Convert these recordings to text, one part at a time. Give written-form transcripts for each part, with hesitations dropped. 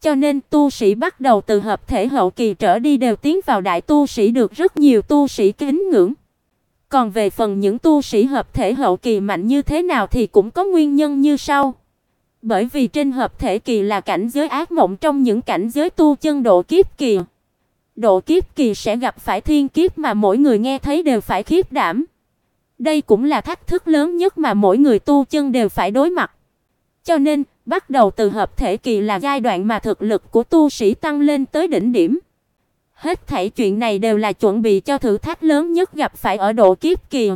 Cho nên tu sĩ bắt đầu từ hợp thể hậu kỳ trở đi đều tiến vào đại tu sĩ được rất nhiều tu sĩ kính ngưỡng. Còn về phần những tu sĩ hợp thể hậu kỳ mạnh như thế nào thì cũng có nguyên nhân như sau. Bởi vì trên hợp thể kỳ là cảnh giới ác mộng trong những cảnh giới tu chân độ kiếp kỳ. Độ kiếp kỳ sẽ gặp phải thiên kiếp mà mỗi người nghe thấy đều phải khiếp đảm. Đây cũng là thách thức lớn nhất mà mỗi người tu chân đều phải đối mặt. Cho nên, bắt đầu từ hợp thể kỳ là giai đoạn mà thực lực của tu sĩ tăng lên tới đỉnh điểm. Hết thảy chuyện này đều là chuẩn bị cho thử thách lớn nhất gặp phải ở độ kiếp kỳ.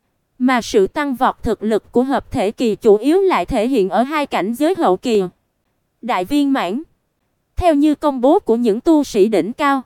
Mà sự tăng vọt thực lực của hợp thể kỳ chủ yếu lại thể hiện ở hai cảnh giới hậu kỳ. Đại viên mãn. Theo như công bố của những tu sĩ đỉnh cao,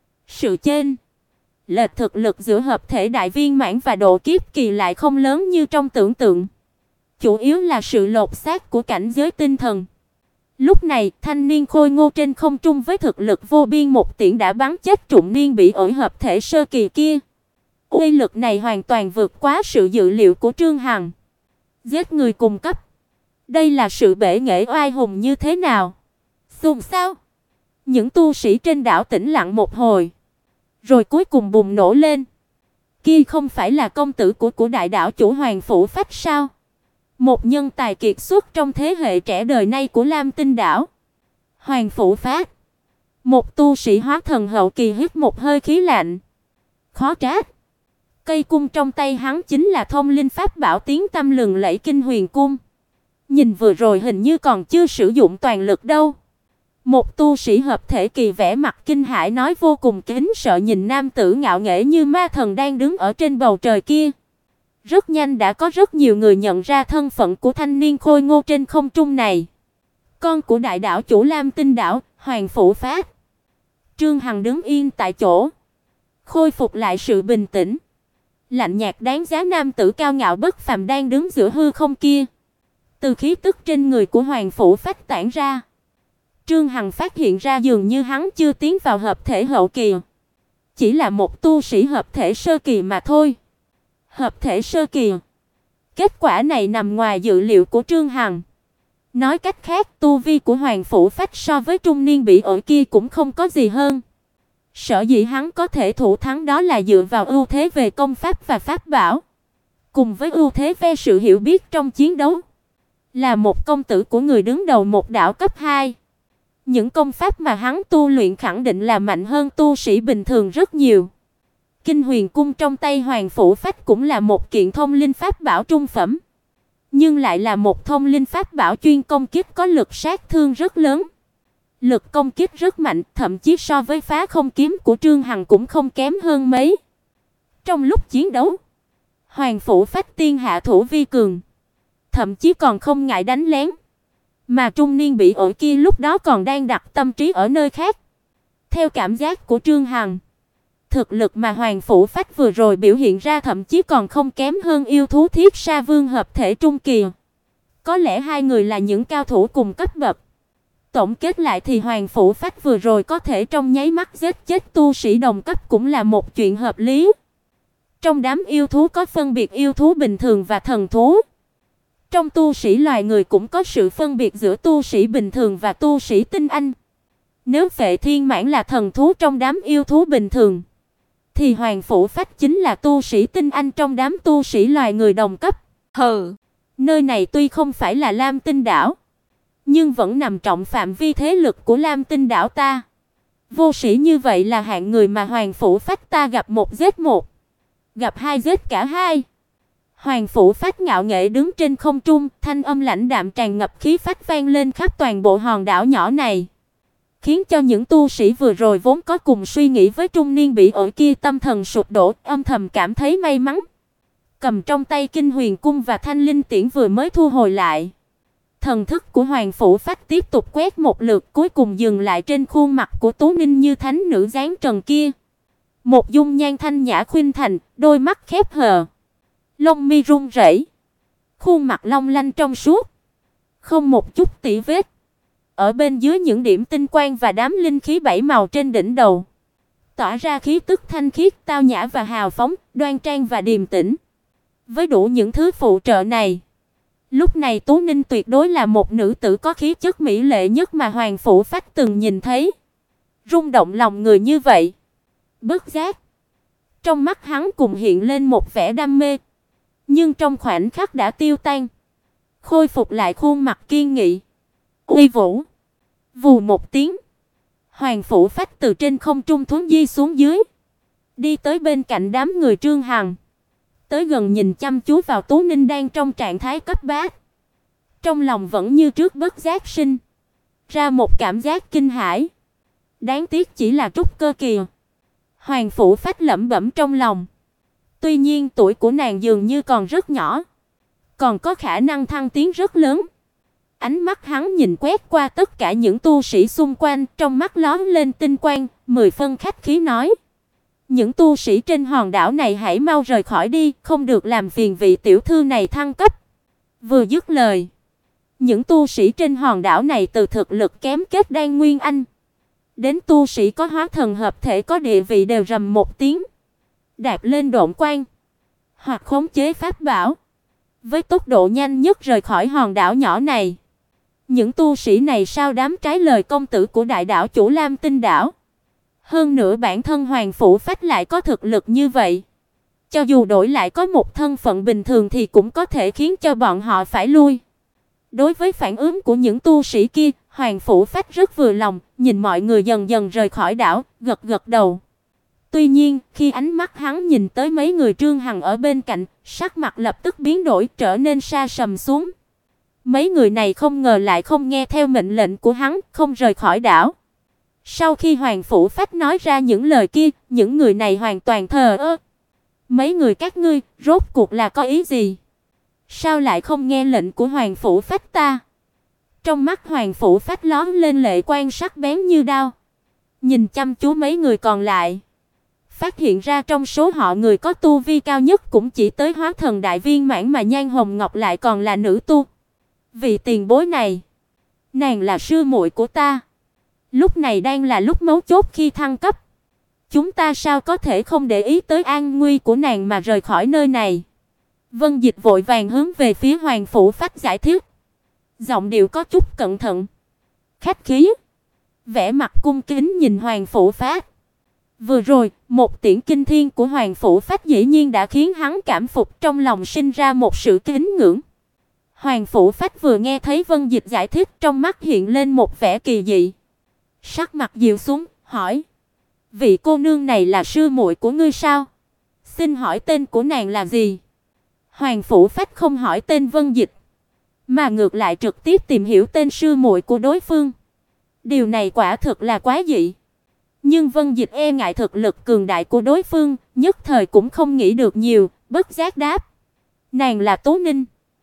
sự chênh lệch thực lực giữa hợp thể đại viên mãn và độ kiếp kỳ lại không lớn như trong tưởng tượng. Chủ yếu là sự lột xác của cảnh giới tinh thần. Lúc này, thanh niên khôi ngô trên không trung với thực lực vô biên một tiễn đã bắn chết Trụng Niên bị ổi hợp thể sơ kỳ kia. Uy lực này hoàn toàn vượt quá sự dự liệu của Trương Hằng. Giết người cùng cấp. Đây là sự bể nghệ oai hùng như thế nào? Xôn xao. Những tu sĩ trên đảo tĩnh lặng một hồi, rồi cuối cùng bùng nổ lên. Kia không phải là công tử của đại đảo chủ Hoàng Phủ Phách sao? Một nhân tài kiệt xuất trong thế hệ trẻ đời nay của Lam Tinh đảo. Hoàng Phủ Phách. Một tu sĩ hóa thần hậu kỳ hít một hơi khí lạnh. Khó trách. Cây cung trong tay hắn chính là thông linh pháp bảo tiếng tăm lừng lẫy Kinh Huyền cung. Nhìn vừa rồi hình như còn chưa sử dụng toàn lực đâu. Một tu sĩ hợp thể kỳ vẻ mặt kinh hãi nói vô cùng kính sợ nhìn nam tử ngạo nghễ như ma thần đang đứng ở trên bầu trời kia. Rất nhanh đã có rất nhiều người nhận ra thân phận của thanh niên khôi ngô trên không trung này. Con của đại đảo chủ Lam Tinh đảo, Hoàng Phủ Phách. Trương Hằng đứng yên tại chỗ, khôi phục lại sự bình tĩnh. Lạnh nhạt đáng giá nam tử cao ngạo bất phàm đang đứng giữa hư không kia. Từ khí tức trên người của Hoàng Phủ Phách tản ra, Trương Hằng phát hiện ra dường như hắn chưa tiến vào hợp thể hậu kỳ, chỉ là một tu sĩ hợp thể sơ kỳ mà thôi. Hợp thể sơ kỳ. Kết quả này nằm ngoài dự liệu của Trương Hằng. Nói cách khác, tu vi của Hoàng Phủ Phách so với trung niên bị ổi kia cũng không có gì hơn. Sở dĩ hắn có thể thủ thắng đó là dựa vào ưu thế về công pháp và pháp bảo, cùng với ưu thế về sự hiểu biết trong chiến đấu. Là một công tử của người đứng đầu một đảo cấp 2. Những công pháp mà hắn tu luyện khẳng định là mạnh hơn tu sĩ bình thường rất nhiều. Kinh Huyền cung trong tay Hoàng Phủ Phách cũng là một kiện thông linh pháp bảo trung phẩm, nhưng lại là một thông linh pháp bảo chuyên công kích có lực sát thương rất lớn. Lực công kích rất mạnh, thậm chí so với Phá Không kiếm của Trương Hằng cũng không kém hơn mấy. Trong lúc chiến đấu, Hoàng Phủ Phách tiên hạ thủ vi cường, thậm chí còn không ngại đánh lén. Mà trung niên bị ổi kia lúc đó còn đang đặt tâm trí ở nơi khác. Theo cảm giác của Trương Hằng, thực lực mà Hoàng Phủ Phách vừa rồi biểu hiện ra thậm chí còn không kém hơn yêu thú Thiết Sa Vương hợp thể trung kỳ. Có lẽ hai người là những cao thủ cùng cấp bậc. Tổng kết lại thì Hoàng Phủ Phách vừa rồi có thể trong nháy mắt giết chết tu sĩ đồng cấp cũng là một chuyện hợp lý. Trong đám yêu thú có phân biệt yêu thú bình thường và thần thú. Trong tu sĩ loài người cũng có sự phân biệt giữa tu sĩ bình thường và tu sĩ tinh anh. Nếu Phệ Thiên Mãn là thần thú trong đám yêu thú bình thường, thì Hoàng Phủ Phách chính là tu sĩ tinh anh trong đám tu sĩ loài người đồng cấp. Hừ, nơi này tuy không phải là Lam Tinh đảo, nhưng vẫn nằm trong phạm vi thế lực của Lam Tinh đảo ta. Vô sĩ như vậy là hạng người mà Hoàng Phủ Phách ta gặp một giết một, gặp hai giết cả hai. Hoàng Phủ Phách ngạo nghễ đứng trên không trung, thanh âm lãnh đạm tràn ngập khí phách vang lên khắp toàn bộ hòn đảo nhỏ này, khiến cho những tu sĩ vừa rồi vốn có cùng suy nghĩ với trung niên bị ổi kia tâm thần sụp đổ, âm thầm cảm thấy may mắn. Cầm trong tay Kinh Huyền cung và Thanh Linh tiễn vừa mới thu hồi lại, thần thức của Hoàng Phủ Phách tiếp tục quét một lượt, cuối cùng dừng lại trên khuôn mặt của Tú Ninh như thánh nữ dáng trần kia. Một dung nhan thanh nhã khuynh thành, đôi mắt khép hờ, lông mi run rẩy, khuôn mặt long lanh trong suốt, không một chút tỉ vết. Ở bên dưới những điểm tinh quang và đám linh khí bảy màu trên đỉnh đầu, tỏa ra khí tức thanh khiết, tao nhã và hào phóng, đoan trang và điềm tĩnh. Với đủ những thứ phụ trợ này, Lúc này Tú Ninh tuyệt đối là một nữ tử có khí chất mỹ lệ nhất mà Hoàng Phủ Phách từng nhìn thấy. Rung động lòng người như vậy. Bất giác, trong mắt hắn cùng hiện lên một vẻ đam mê, nhưng trong khoảnh khắc đã tiêu tan, khôi phục lại khuôn mặt kiên nghị, uy vũ. Vù một tiếng, Hoàng Phủ Phách từ trên không trung thuấn di xuống dưới, đi tới bên cạnh đám người Trương Hằng, tới gần nhìn chăm chú vào Tú Ninh đang trong trạng thái cấp bát. Trong lòng vẫn như trước bất giác sinh ra một cảm giác kinh hãi. Đáng tiếc chỉ là trúc cơ kỳ. Hoàng Phủ Phách lẩm bẩm trong lòng. Tuy nhiên tuổi của nàng dường như còn rất nhỏ, còn có khả năng thăng tiến rất lớn. Ánh mắt hắn nhìn quét qua tất cả những tu sĩ xung quanh, trong mắt lóe lên tinh quang, 10 phân khách khí nói: "Những tu sĩ trên hòn đảo này hãy mau rời khỏi đi, không được làm phiền vị tiểu thư này thăng cấp." Vừa dứt lời, những tu sĩ trên hòn đảo này từ thực lực kém kết đan nguyên anh đến tu sĩ có hóa thần hợp thể có địa vị đều rầm một tiếng, đạp lên độn quang hoặc khống chế pháp bảo, với tốc độ nhanh nhất rời khỏi hòn đảo nhỏ này. Những tu sĩ này sao dám trái lời công tử của đại đảo chủ Lam Tinh đảo? Hơn nữa bản thân Hoàng Phủ Phách lại có thực lực như vậy, cho dù đổi lại có một thân phận bình thường thì cũng có thể khiến cho bọn họ phải lui. Đối với phản ứng của những tu sĩ kia, Hoàng Phủ Phách rất vừa lòng, nhìn mọi người dần dần rời khỏi đảo, gật gật đầu. Tuy nhiên, khi ánh mắt hắn nhìn tới mấy người Trương Hằng ở bên cạnh, sắc mặt lập tức biến đổi, trở nên sa sầm xuống. Mấy người này không ngờ lại không nghe theo mệnh lệnh của hắn, không rời khỏi đảo. Sau khi Hoàng Phủ Phách nói ra những lời kia, những người này hoàn toàn thờ ơ. Mấy người các ngươi, rốt cuộc là có ý gì? Sao lại không nghe lệnh của Hoàng Phủ Phách ta? Trong mắt Hoàng Phủ Phách lóe lên lệ quang sắc bén như đao, nhìn chăm chú mấy người còn lại, phát hiện ra trong số họ người có tu vi cao nhất cũng chỉ tới hóa thần đại viên mãn mà Nhan Hồng Ngọc lại còn là nữ tu. Vị tiền bối này, nàng là sư muội của ta. Lúc này đang là lúc mấu chốt khi thăng cấp. Chúng ta sao có thể không để ý tới an nguy của nàng mà rời khỏi nơi này? Vân Dịch vội vàng hướng về phía Hoàng Phủ Phách giải thích. Giọng điệu có chút cẩn thận, khách khí, vẻ mặt cung kính nhìn Hoàng Phủ Phách. Vừa rồi, một tiễn kinh thiên của Hoàng Phủ Phách dĩ nhiên đã khiến hắn cảm phục, trong lòng sinh ra một sự kính ngưỡng. Hoàng Phủ Phách vừa nghe thấy Vân Dịch giải thích, trong mắt hiện lên một vẻ kỳ dị. Sắc mặt dịu xuống, hỏi: "Vị cô nương này là sư muội của ngươi sao? Xin hỏi tên của nàng là gì?" Hoàng Phủ Phách không hỏi tên Vân Dịch, mà ngược lại trực tiếp tìm hiểu tên sư muội của đối phương. Điều này quả thực là quá dị. Nhưng Vân Dịch e ngại thực lực cường đại của đối phương, nhất thời cũng không nghĩ được nhiều, bất giác đáp: "Nàng là Tú Ninh,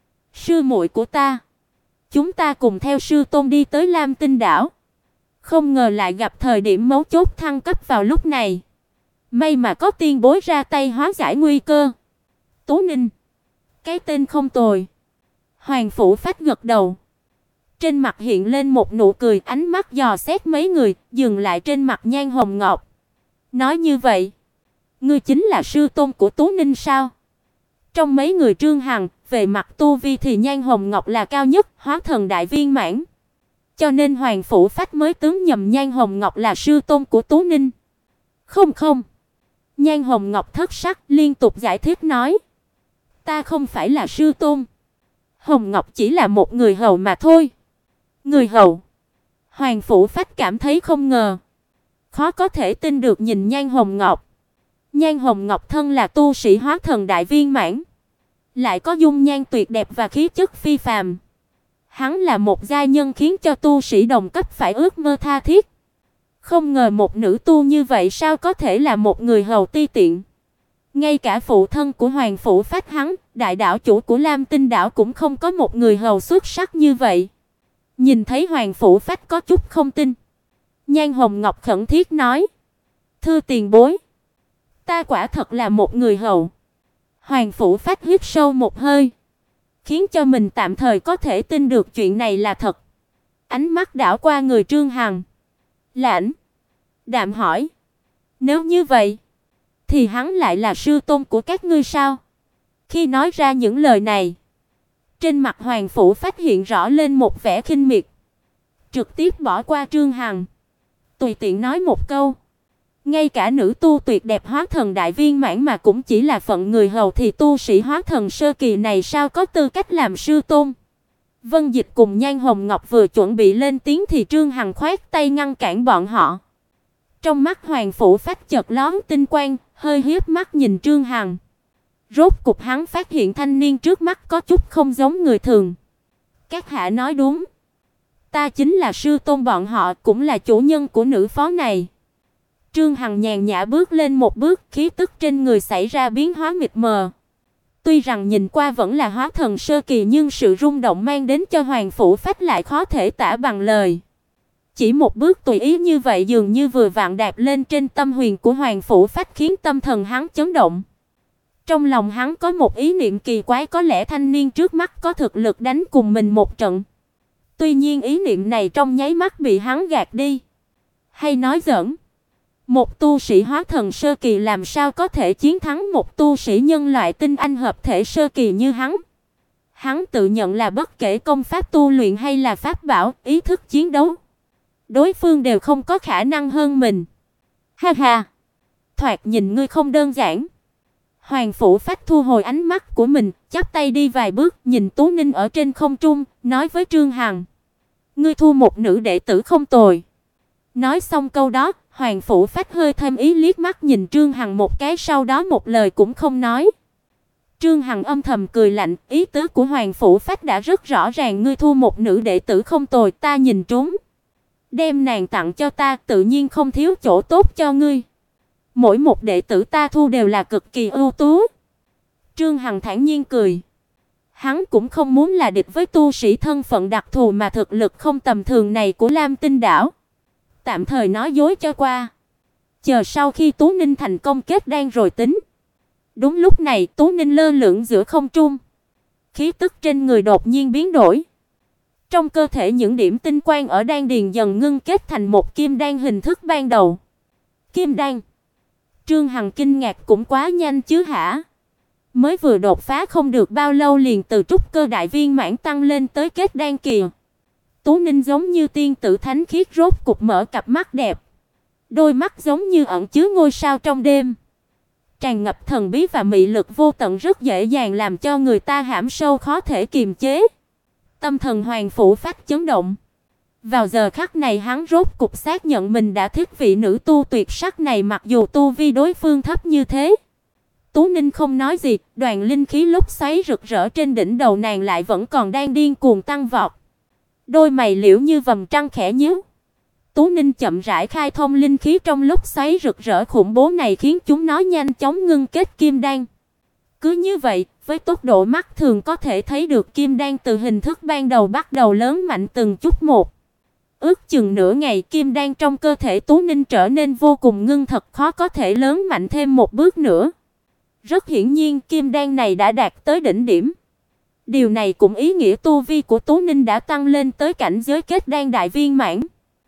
sư muội của ta. Chúng ta cùng theo sư tôn đi tới Lam Tinh đảo. Không ngờ lại gặp thời điểm mấu chốt thăng cấp vào lúc này. May mà có tiên bối ra tay hóa giải nguy cơ." Tú Ninh, cái tên không tồi. Hoàng Phủ Phách gật đầu. Trên mặt hiện lên một nụ cười, ánh mắt dò xét mấy người, dừng lại trên mặt Nhan Hồng Ngọc. Nói như vậy, ngươi chính là sư tôn của Tú Ninh sao? Trong mấy người Trương Hằng, về mặt tu vi thì Nhan Hồng Ngọc là cao nhất, hóa thần đại viên mãn. Cho nên Hoàng Phủ Phách mới tướng nhầm Nhan Hồng Ngọc là sư tôn của Tú Ninh. Không không. Nhan Hồng Ngọc thất sắc liên tục giải thích nói: "Ta không phải là sư tôn. Hồng Ngọc chỉ là một người hầu mà thôi." Người hầu? Hoàng Phủ Phách cảm thấy không ngờ, khó có thể tin được nhìn Nhan Hồng Ngọc. Nhan Hồng Ngọc thân là tu sĩ hóa thần đại viên mãn, lại có dung nhan tuyệt đẹp và khí chất phi phàm. Hắn là một giai nhân khiến cho tu sĩ đồng cấp phải ước mơ tha thiết. Không ngờ một nữ tu như vậy sao có thể là một người hầu ti tiện. Ngay cả phụ thân của Hoàng Phủ Phách hắn, đại đảo chủ của Lam Tinh đảo cũng không có một người hầu xuất sắc như vậy. Nhìn thấy Hoàng Phủ Phách có chút không tin, Nhan Hồng Ngọc khẩn thiết nói: "Thưa tiền bối, ta quả thật là một người hầu." Hoàng Phủ Phách hít sâu một hơi, khiến cho mình tạm thời có thể tin được chuyện này là thật. Ánh mắt đảo qua người Trương Hằng, lãnh đạm hỏi: "Nếu như vậy, thì hắn lại là sư tôn của các ngươi sao?" Khi nói ra những lời này, Trên mặt Hoàng Phủ Phách hiện rõ lên một vẻ khinh miệt, trực tiếp bỏ qua Trương Hằng, tùy tiện nói một câu: ngay cả nữ tu tuyệt đẹp hóa thần đại viên mãn mà cũng chỉ là phận người hầu thì tu sĩ hóa thần sơ kỳ này sao có tư cách làm sư tôn? Vân Dịch cùng Nhan Hồng Ngọc vừa chuẩn bị lên tiếng thì Trương Hằng khoát tay ngăn cản bọn họ. Trong mắt Hoàng Phủ Phách chợt lóe tinh quang, hơi hiếp mắt nhìn Trương Hằng. Rốt cục hắn phát hiện thanh niên trước mắt có chút không giống người thường. Các hạ nói đúng, ta chính là sư tôn bọn họ, cũng là chủ nhân của nữ phó này. Trương Hằng nhàn nhã bước lên một bước, khí tức trên người xảy ra biến hóa mịt mờ. Tuy rằng nhìn qua vẫn là hóa thần sơ kỳ nhưng sự rung động mang đến cho Hoàng Phủ Phách lại khó thể tả bằng lời. Chỉ một bước tùy ý như vậy dường như vừa vặn đạp lên trên tâm huyền của Hoàng Phủ Phách khiến tâm thần hắn chấn động. Trong lòng hắn có một ý niệm kỳ quái, có lẽ thanh niên trước mắt có thực lực đánh cùng mình một trận. Tuy nhiên ý niệm này trong nháy mắt bị hắn gạt đi. Hay nói giỡn, một tu sĩ hóa thần sơ kỳ làm sao có thể chiến thắng một tu sĩ nhân loại tinh anh hợp thể sơ kỳ như hắn? Hắn tự nhận là bất kể công pháp tu luyện hay là pháp bảo, ý thức chiến đấu, đối phương đều không có khả năng hơn mình. Ha ha, thoạt nhìn ngươi không đơn giản. Hoàng Phủ Phách thu hồi ánh mắt của mình, chắp tay đi vài bước, nhìn Tú Ninh ở trên không trung, nói với Trương Hằng: ngươi thu một nữ đệ tử không tồi. Nói xong câu đó, Hoàng Phủ Phách hơi thêm ý liếc mắt nhìn Trương Hằng một cái, sau đó một lời cũng không nói. Trương Hằng âm thầm cười lạnh, ý tứ của Hoàng Phủ Phách đã rất rõ ràng, ngươi thu một nữ đệ tử không tồi, ta nhìn trúng. Đem nàng tặng cho ta, tự nhiên không thiếu chỗ tốt cho ngươi. Mỗi một đệ tử ta thu đều là cực kỳ ưu tú. Trương Hằng thản nhiên cười. Hắn cũng không muốn là địch với tu sĩ thân phận đặc thù mà thực lực không tầm thường này của Lam Tinh đảo. Tạm thời nói dối cho qua, chờ sau khi Tú Ninh thành công kết đan rồi tính. Đúng lúc này, Tú Ninh lơ lửng giữa không trung, khí tức trên người đột nhiên biến đổi. Trong cơ thể những điểm tinh quang ở đan điền dần ngưng kết thành một kim đan hình thức ban đầu. Kim đan? Trương Hằng kinh ngạc, cũng quá nhanh chứ hả? Mới vừa đột phá không được bao lâu liền từ trúc cơ đại viên mãn tăng lên tới kết đan kỳ. Tú Ninh giống như tiên tử thánh khiết, rốt cục mở cặp mắt đẹp. Đôi mắt giống như ẩn chứa ngôi sao trong đêm, tràn ngập thần bí và mị lực vô tận, rất dễ dàng làm cho người ta hãm sâu khó thể kiềm chế. Tâm thần Hoàng Phủ Phách chấn động. Vào giờ khắc này hắn rốt cục xác nhận mình đã thích vị nữ tu tuyệt sắc này, mặc dù tu vi đối phương thấp như thế. Tú Ninh không nói gì, đoàn linh khí lúc xoáy rực rỡ trên đỉnh đầu nàng lại vẫn còn đang điên cuồng tăng vọt. Đôi mày liễu như vầng trăng khẽ nhíu. Tú Ninh chậm rãi khai thông linh khí trong lúc xoáy rực rỡ khủng bố này, khiến chúng nó nhanh chóng ngưng kết kim đan. Cứ như vậy, với tốc độ mắt thường có thể thấy được kim đan từ hình thức ban đầu bắt đầu lớn mạnh từng chút một. Ước chừng nửa ngày, kim đan trong cơ thể Tú Ninh trở nên vô cùng ngưng thật, khó có thể lớn mạnh thêm một bước nữa. Rất hiển nhiên, kim đan này đã đạt tới đỉnh điểm. Điều này cũng ý nghĩa tu vi của Tú Ninh đã tăng lên tới cảnh giới kết đan đại viên mãn.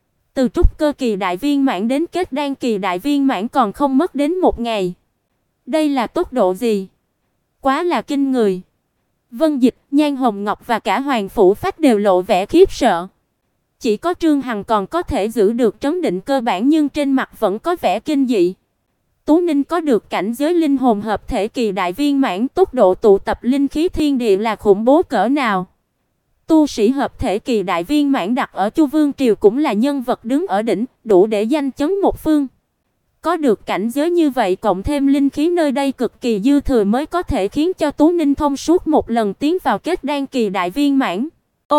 Từ trúc cơ kỳ đại viên mãn đến kết đan kỳ đại viên mãn còn không mất đến một ngày. Đây là tốc độ gì? Quá là kinh người. Vân Dịch, Nhan Hồng Ngọc và cả Hoàng Phủ Phách đều lộ vẻ khiếp sợ. Chỉ có Trương Hằng còn có thể giữ được trấn định cơ bản, nhưng trên mặt vẫn có vẻ kinh dị. Tú Ninh có được cảnh giới linh hồn hợp thể kỳ đại viên mãn, tốc độ tụ tập linh khí thiên địa là khủng bố cỡ nào. Tu sĩ hợp thể kỳ đại viên mãn đặt ở Chu Vương triều cũng là nhân vật đứng ở đỉnh, đủ để danh chấn một phương. Có được cảnh giới như vậy cộng thêm linh khí nơi đây cực kỳ dư thừa mới có thể khiến cho Tú Ninh thông suốt một lần tiến vào kết đan kỳ đại viên mãn.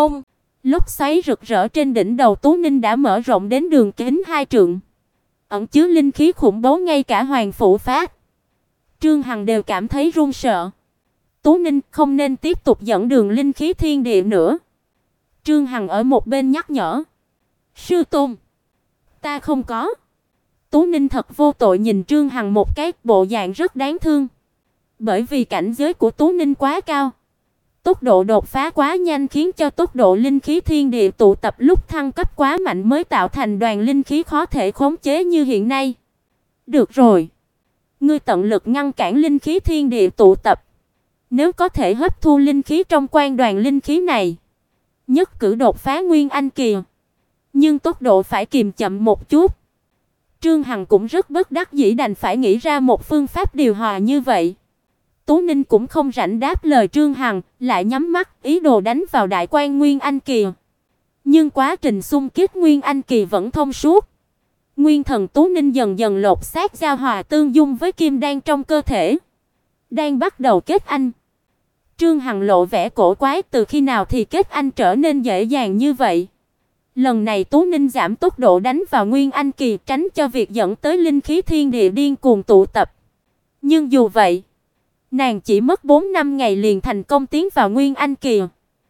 Lúc xoáy rực rỡ trên đỉnh đầu Tú Ninh đã mở rộng đến đường kính 2 trượng, ẩn chứa linh khí khủng bố, ngay cả Hoàng Phủ Phách, Trương Hằng đều cảm thấy run sợ. Tú Ninh không nên tiếp tục dẫn đường linh khí thiên địa nữa. Trương Hằng ở một bên nhắc nhở. Sư tôn, ta không có. Tú Ninh thật vô tội nhìn Trương Hằng một cái, bộ dạng rất đáng thương. Bởi vì cảnh giới của Tú Ninh quá cao, tốc độ đột phá quá nhanh khiến cho tốc độ linh khí thiên địa tụ tập lúc thăng cấp quá mạnh mới tạo thành đoàn linh khí khó thể khống chế như hiện nay. Được rồi, ngươi tận lực ngăn cản linh khí thiên địa tụ tập, Nếu có thể hấp thu linh khí trong quan đoàn linh khí này, nhất cử đột phá Nguyên Anh kỳ. Nhưng tốc độ phải kiềm chậm một chút. Trương Hằng cũng rất bất đắc dĩ đành phải nghĩ ra một phương pháp điều hòa như vậy. Tú Ninh cũng không rảnh đáp lời Trương Hằng, lại nhắm mắt ý đồ đánh vào đại quan Nguyên Anh kỳ. Nhưng quá trình xung kích Nguyên Anh kỳ vẫn thông suốt. Nguyên thần Tú Ninh dần dần lột xác giao hòa tương dung với kim đan trong cơ thể, đang bắt đầu kết anh. Trương Hằng lộ vẻ cổ quái, từ khi nào thì kết anh trở nên dễ dàng như vậy? Lần này Tú Ninh giảm tốc độ đánh vào Nguyên Anh kỳ, tránh cho việc dẫn tới linh khí thiên địa điên cuồng tụ tập. Nhưng dù vậy, nàng chỉ mất 4 năm ngày liền thành công tiến vào Nguyên Anh kỳ,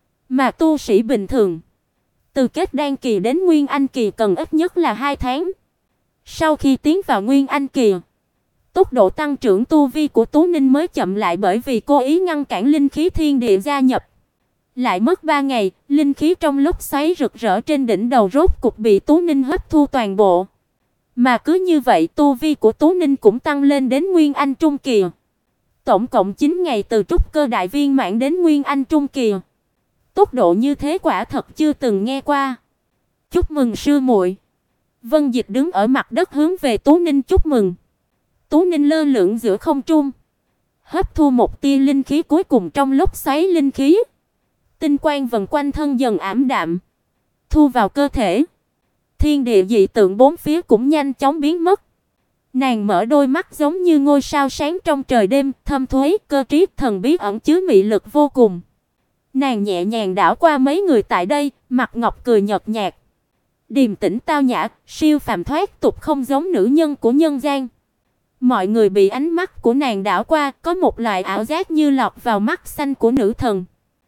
mà tu sĩ bình thường từ kết đan kỳ đến Nguyên Anh kỳ cần ít nhất là 2 tháng. Sau khi tiến vào Nguyên Anh kỳ, tốc độ tăng trưởng tu vi của Tú Ninh mới chậm lại bởi vì cố ý ngăn cản linh khí thiên địa gia nhập. Lại mất 3 ngày, linh khí trong lúc xoáy rực rỡ trên đỉnh đầu rốt cục bị Tú Ninh hấp thu toàn bộ. Mà cứ như vậy, tu vi của Tú Ninh cũng tăng lên đến Nguyên Anh trung kỳ. Tổng cộng 9 ngày từ trúc cơ đại viên mãn đến Nguyên Anh trung kỳ. Tốc độ như thế quả thật chưa từng nghe qua. Chúc mừng sư muội. Vân Dịch đứng ở mặt đất hướng về Tú Ninh chúc mừng. Tú Ninh lơ lửng giữa không trung, hấp thu một tia linh khí cuối cùng trong lúc xoáy linh khí. Tinh quang vần quanh thân dần ảm đạm, thu vào cơ thể. Thiên địa dị tượng bốn phía cũng nhanh chóng biến mất. Nàng mở đôi mắt giống như ngôi sao sáng trong trời đêm, thâm thúy, cơ trí, thần bí ẩn chứa mị lực vô cùng. Nàng nhẹ nhàng đảo qua mấy người tại đây, mặt ngọc cười nhợt nhạt, điềm tĩnh tao nhã, siêu phàm thoát tục, không giống nữ nhân của nhân gian. Mọi người bị ánh mắt của nàng đảo qua, có một loại ảo giác như lọt vào mắt xanh của nữ thần.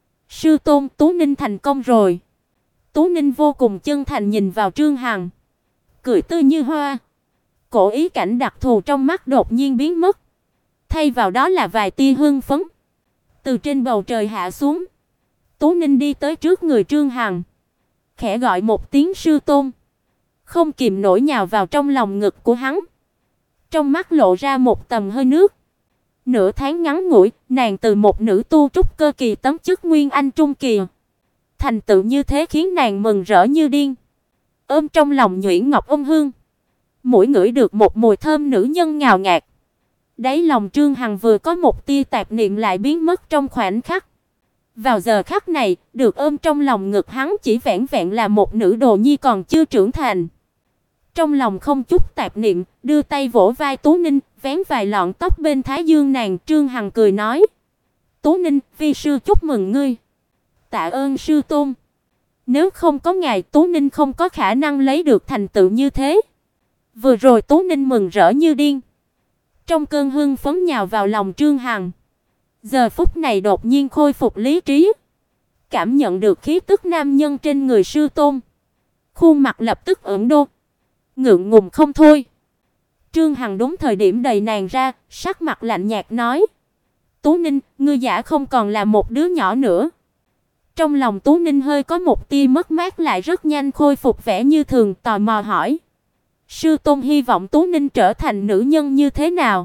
Sư tôn, Tú Ninh thành công rồi. Tú Ninh vô cùng chân thành nhìn vào Trương Hằng, cười tươi như hoa. Cổ ý cảnh đặc thù trong mắt đột nhiên biến mất, thay vào đó là vài tia hưng phấn. Từ trên bầu trời hạ xuống, Tú Ninh đi tới trước người Trương Hằng, khẽ gọi một tiếng sư tôn, không kìm nổi nhào vào trong lòng ngực của hắn. Trong mắt lộ ra một tầm hơi nước. Nửa tháng ngắn ngủi, nàng từ một nữ tu trúc cơ kỳ tấm chức Nguyên Anh trung kỳ. Thành tựu như thế khiến nàng mừng rỡ như điên. Ôm trong lòng nhuyễn ngọc ôn hương, mỗi ngửi được một mùi thơm nữ nhân ngào ngạt. Đáy lòng Trương Hằng vừa có một tia tạp niệm lại biến mất trong khoảnh khắc. Vào giờ khắc này, được ôm trong lòng ngực hắn chỉ vẻn vẹn là một nữ đồ nhi còn chưa trưởng thành. Trong lòng không chút tạp niệm, đưa tay vỗ vai Tú Ninh, vén vài lọn tóc bên thái dương nàng. Trương Hằng cười nói: "Tú Ninh, vi sư chúc mừng ngươi." "Tạ ơn sư tôn. Nếu không có ngài, Tú Ninh không có khả năng lấy được thành tựu như thế." Vừa rồi Tú Ninh mừng rỡ như điên, trong cơn hưng phấn nhào vào lòng Trương Hằng. Giờ phút này đột nhiên khôi phục lý trí, cảm nhận được khí tức nam nhân trên người sư tôn, khuôn mặt lập tức ửng đô, ngượng ngùng không thôi. Trương Hằng đúng thời điểm đẩy nàng ra, sắc mặt lạnh nhạt nói: "Tú Ninh, ngươi giả không còn là một đứa nhỏ nữa." Trong lòng Tú Ninh hơi có một tia mất mát lại rất nhanh khôi phục vẻ như thường, tò mò hỏi: "Sư tôn hy vọng Tú Ninh trở thành nữ nhân như thế nào?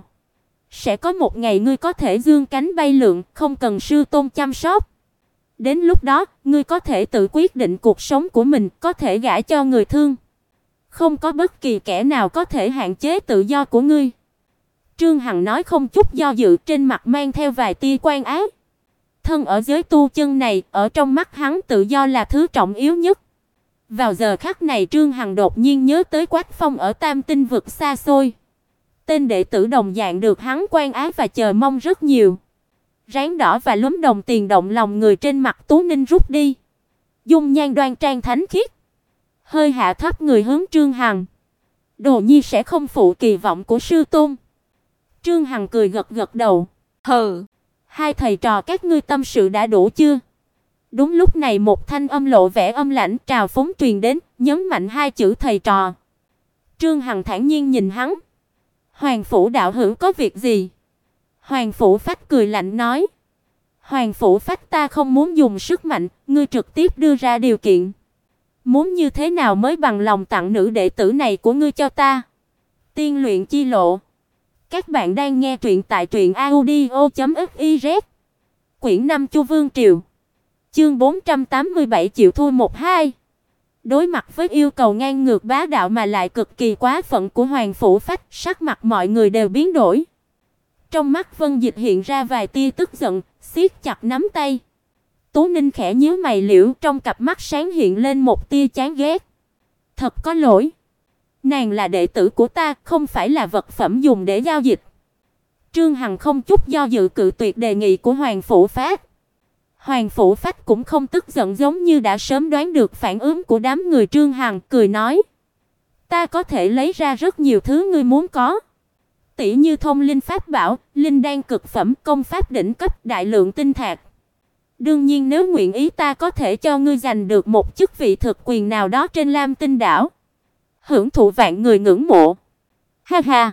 Sẽ có một ngày ngươi có thể dương cánh bay lượn, không cần sư tôn chăm sóc. Đến lúc đó, ngươi có thể tự quyết định cuộc sống của mình, có thể gả cho người thương. Không có bất kỳ kẻ nào có thể hạn chế tự do của ngươi." Trương Hằng nói không chút do dự, trên mặt mang theo vài tia quan ác. Thân ở giới tu chân này, ở trong mắt hắn tự do là thứ trọng yếu nhất. Vào giờ khắc này Trương Hằng đột nhiên nhớ tới Quách Phong ở Tam Tinh vực xa xôi. Tên đệ tử đồng dạng được hắn quan ái và chờ mong rất nhiều. Ráng đỏ và lúm đồng tiền động lòng người trên mặt Tú Ninh rút đi. Dung nhan đoan trang thánh khiết, hơi hạ thấp người hướng Trương Hằng: "Đồ nhi sẽ không phụ kỳ vọng của sư tôn." Trương Hằng cười gật gật đầu: "Hừ, hai thầy trò các ngươi tâm sự đã đủ chưa?" Đúng lúc này một thanh âm lộ vẻ âm lãnh trào phúng truyền đến, nhấn mạnh hai chữ thầy trò. Trương Hằng thản nhiên nhìn hắn: "Hoàng phủ đạo hữu có việc gì?" Hoàng phủ Phách cười lạnh nói: "Hoàng phủ Phách ta không muốn dùng sức mạnh, ngươi trực tiếp đưa ra điều kiện. Muốn như thế nào mới bằng lòng tặng nữ đệ tử này của ngươi cho ta?" Tiên luyện chi lộ. Các bạn đang nghe truyện tại truyện audio.fiz. Quyển 5 Chu Vương Triều. Chương 487 chịu thua 1-2. Đối mặt với yêu cầu ngang ngược bá đạo mà lại cực kỳ quá phận của Hoàng Phủ Phách, sắc mặt mọi người đều biến đổi. Trong mắt Vân Dịch hiện ra vài tia tức giận, siết chặt nắm tay. Tú Ninh khẽ nhíu mày liễu, trong cặp mắt sáng hiện lên một tia chán ghét. Thật có lỗi. Nàng là đệ tử của ta, không phải là vật phẩm dùng để giao dịch. Trương Hằng không chút do dự cự tuyệt đề nghị của Hoàng Phủ Phách. Hoàng Phủ Phách cũng không tức giận, giống như đã sớm đoán được phản ứng của đám người Trương Hằng, cười nói: "Ta có thể lấy ra rất nhiều thứ ngươi muốn có, tỉ như thông linh pháp bảo, linh đan cực phẩm, công pháp đỉnh cấp, đại lượng tinh thạch. Đương nhiên nếu nguyện ý ta có thể cho ngươi giành được một chức vị thực quyền nào đó trên Lam Tinh đảo, hưởng thụ vạn người ngưỡng mộ." Ha ha.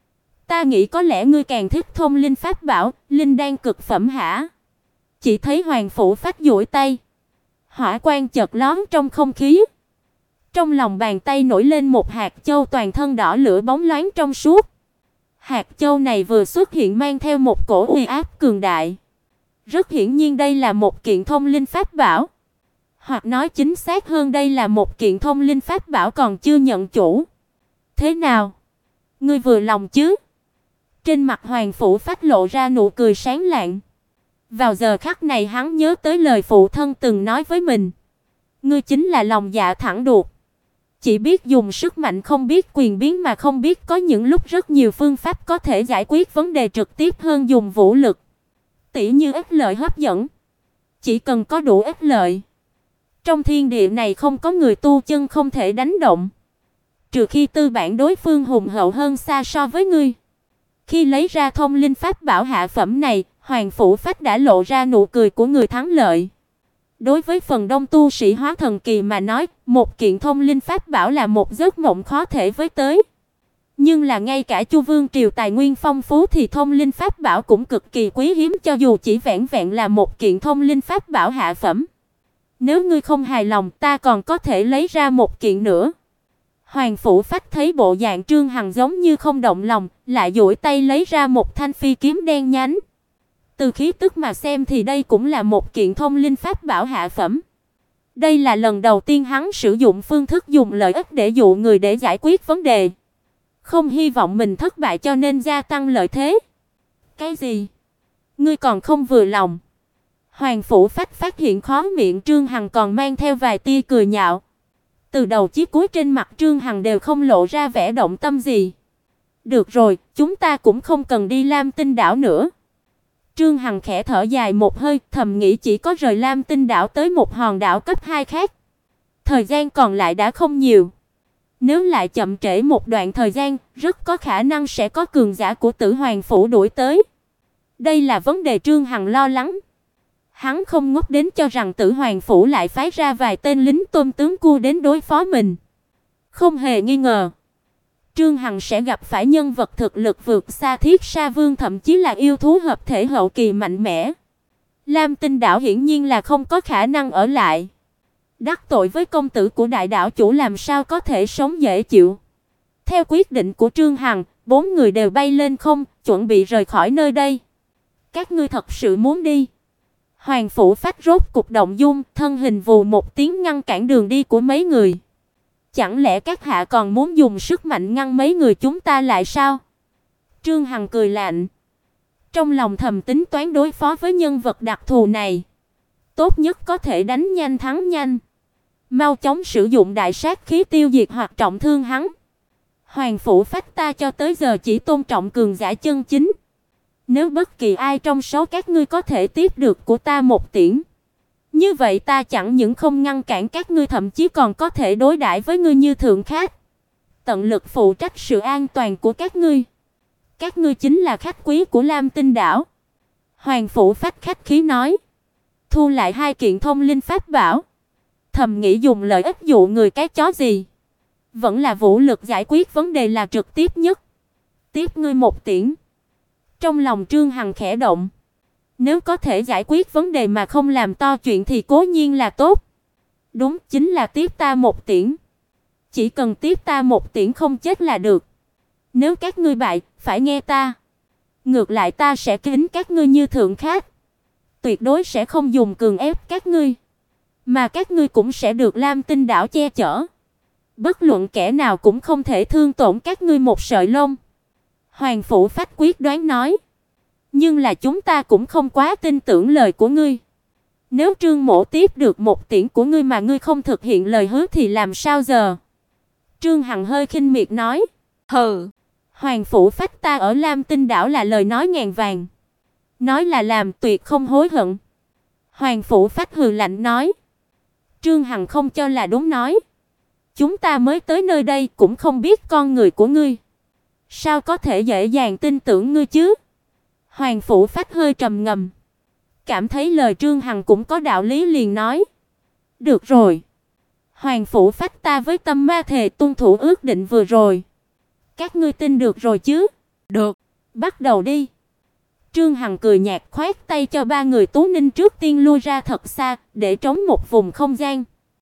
Ta nghĩ có lẽ ngươi càng thích thông linh pháp bảo, linh đan cực phẩm hả? Chỉ thấy Hoàng Phủ Phách duỗi tay, hỏa quang chợt lóe trong không khí. Trong lòng bàn tay nổi lên một hạt châu toàn thân đỏ lửa bóng loáng trong suốt. Hạt châu này vừa xuất hiện mang theo một cổ uy áp cường đại. Rất hiển nhiên đây là một kiện thông linh pháp bảo, hoặc nói chính xác hơn đây là một kiện thông linh pháp bảo còn chưa nhận chủ. Thế nào? Ngươi vừa lòng chứ? Trên mặt Hoàng Phủ Phách lộ ra nụ cười sáng lạng. Vào giờ khắc này hắn nhớ tới lời phụ thân từng nói với mình. Ngươi chính là lòng dạ thẳng đuột, chỉ biết dùng sức mạnh không biết quyền biến, mà không biết có những lúc rất nhiều phương pháp có thể giải quyết vấn đề trực tiếp hơn dùng vũ lực. Tỉ như ích lợi hấp dẫn. Chỉ cần có đủ ích lợi, trong thiên địa này không có người tu chân không thể đánh động, trừ khi tư bản đối phương hùng hậu hơn xa so với ngươi. Khi lấy ra thông linh pháp bảo hạ phẩm này, Hoàng Phủ Phách đã lộ ra nụ cười của người thắng lợi. Đối với phần đông tu sĩ hóa thần kỳ mà nói, một kiện thông linh pháp bảo là một giấc mộng khó thể với tới. Nhưng là ngay cả Chu Vương triều tài nguyên phong phú thì thông linh pháp bảo cũng cực kỳ quý hiếm, cho dù chỉ vẹn vẹn là một kiện thông linh pháp bảo hạ phẩm. Nếu ngươi không hài lòng, ta còn có thể lấy ra một kiện nữa. Hoàng Phủ Phách thấy bộ dạng Trương Hằng giống như không động lòng, lại duỗi tay lấy ra một thanh phi kiếm đen nhánh. Từ khí tức mà xem thì đây cũng là một kiện thông linh pháp bảo hạ phẩm. Đây là lần đầu tiên hắn sử dụng phương thức dùng lợi ích để dụ người để giải quyết vấn đề. Không hy vọng mình thất bại cho nên gia tăng lợi thế. Cái gì? Ngươi còn không vừa lòng? Hoàng Phủ Phách phát hiện khóe miệng Trương Hằng còn mang theo vài tia cười nhạo. Từ đầu chí cuối trên mặt Trương Hằng đều không lộ ra vẻ động tâm gì. Được rồi, chúng ta cũng không cần đi Lam Tinh đảo nữa. Trương Hằng khẽ thở dài một hơi, thầm nghĩ chỉ có rời Lam Tinh đảo tới một hòn đảo cấp 2 khác. Thời gian còn lại đã không nhiều. Nếu lại chậm trễ một đoạn thời gian, rất có khả năng sẽ có cường giả của Tử Hoàng phủ đuổi tới. Đây là vấn đề Trương Hằng lo lắng. Hắn không ngốc đến cho rằng Tử Hoàng phủ lại phái ra vài tên lính tôm tướng cua đến đối phó mình. Không hề nghi ngờ, Trương Hằng sẽ gặp phải nhân vật thực lực vượt xa Thiết Sa Vương, thậm chí là yêu thú hợp thể hậu kỳ mạnh mẽ. Lam Tinh đảo hiển nhiên là không có khả năng ở lại. Đắc tội với công tử của đại đảo chủ làm sao có thể sống dễ chịu. Theo quyết định của Trương Hằng, 4 người đều bay lên không, chuẩn bị rời khỏi nơi đây. Các ngươi thật sự muốn đi? Hoàng Phủ Phách rốt cục động dung, thân hình vù một tiếng ngăn cản đường đi của mấy người. Chẳng lẽ các hạ còn muốn dùng sức mạnh ngăn mấy người chúng ta lại sao? Trương Hằng cười lạnh. Trong lòng thầm tính toán đối phó với nhân vật đặc thù này, tốt nhất có thể đánh nhanh thắng nhanh, mau chóng sử dụng đại sát khí tiêu diệt hoặc trọng thương hắn. Hoàng Phủ Phách ta cho tới giờ chỉ tôn trọng cường giả chân chính. Nếu bất kỳ ai trong số các ngươi có thể tiếp được của ta một tiễn, như vậy ta chẳng những không ngăn cản các ngươi, thậm chí còn có thể đối đãi với ngươi như thượng khách, tận lực phụ trách sự an toàn của các ngươi. Các ngươi chính là khách quý của Lam Tinh đảo. Hoàng Phủ Phách khách khí nói. Thu lại 2 kiện thông linh pháp bảo, thầm nghĩ dùng lợi ích dụ người cái chó gì. Vẫn là vũ lực giải quyết vấn đề là trực tiếp nhất. Tiếp ngươi một tiễn. Trong lòng Trương Hằng khẽ động. Nếu có thể giải quyết vấn đề mà không làm to chuyện thì cố nhiên là tốt. Đúng, chính là tiếp ta một tiễn. Chỉ cần tiếp ta một tiễn không chết là được. Nếu các ngươi bại, phải nghe ta. Ngược lại ta sẽ kính các ngươi như thượng khách. tuyệt đối sẽ không dùng cường ép các ngươi, mà các ngươi cũng sẽ được Lam Tinh đảo che chở. Bất luận kẻ nào cũng không thể thương tổn các ngươi một sợi lông." Hoàng Phủ Phách quyết đoán nói. "Nhưng là chúng ta cũng không quá tin tưởng lời của ngươi. Nếu Trương Mỗ tiếp được một tiễn của ngươi mà ngươi không thực hiện lời hứa thì làm sao giờ?" Trương Hằng hơi khinh miệt nói. "Hừ, Hoàng Phủ Phách ta ở Lam Tinh đảo là lời nói ngàn vàng, nói là làm tuyệt không hối hận." Hoàng Phủ Phách hừ lạnh nói. Trương Hằng không cho là đúng nói. "Chúng ta mới tới nơi đây cũng không biết con người của ngươi, sao có thể dễ dàng tin tưởng ngươi chứ?" Hoàng Phủ Phách hơi trầm ngâm, cảm thấy lời Trương Hằng cũng có đạo lý liền nói. "Được rồi, Hoàng Phủ Phách ta với tâm ma thề tuân thủ ước định vừa rồi. Các ngươi tin được rồi chứ?" "Được, bắt đầu đi." Trương Hằng cười nhạt khoát tay cho ba người Tú Ninh trước tiên lui ra thật xa, để trống một vùng không gian.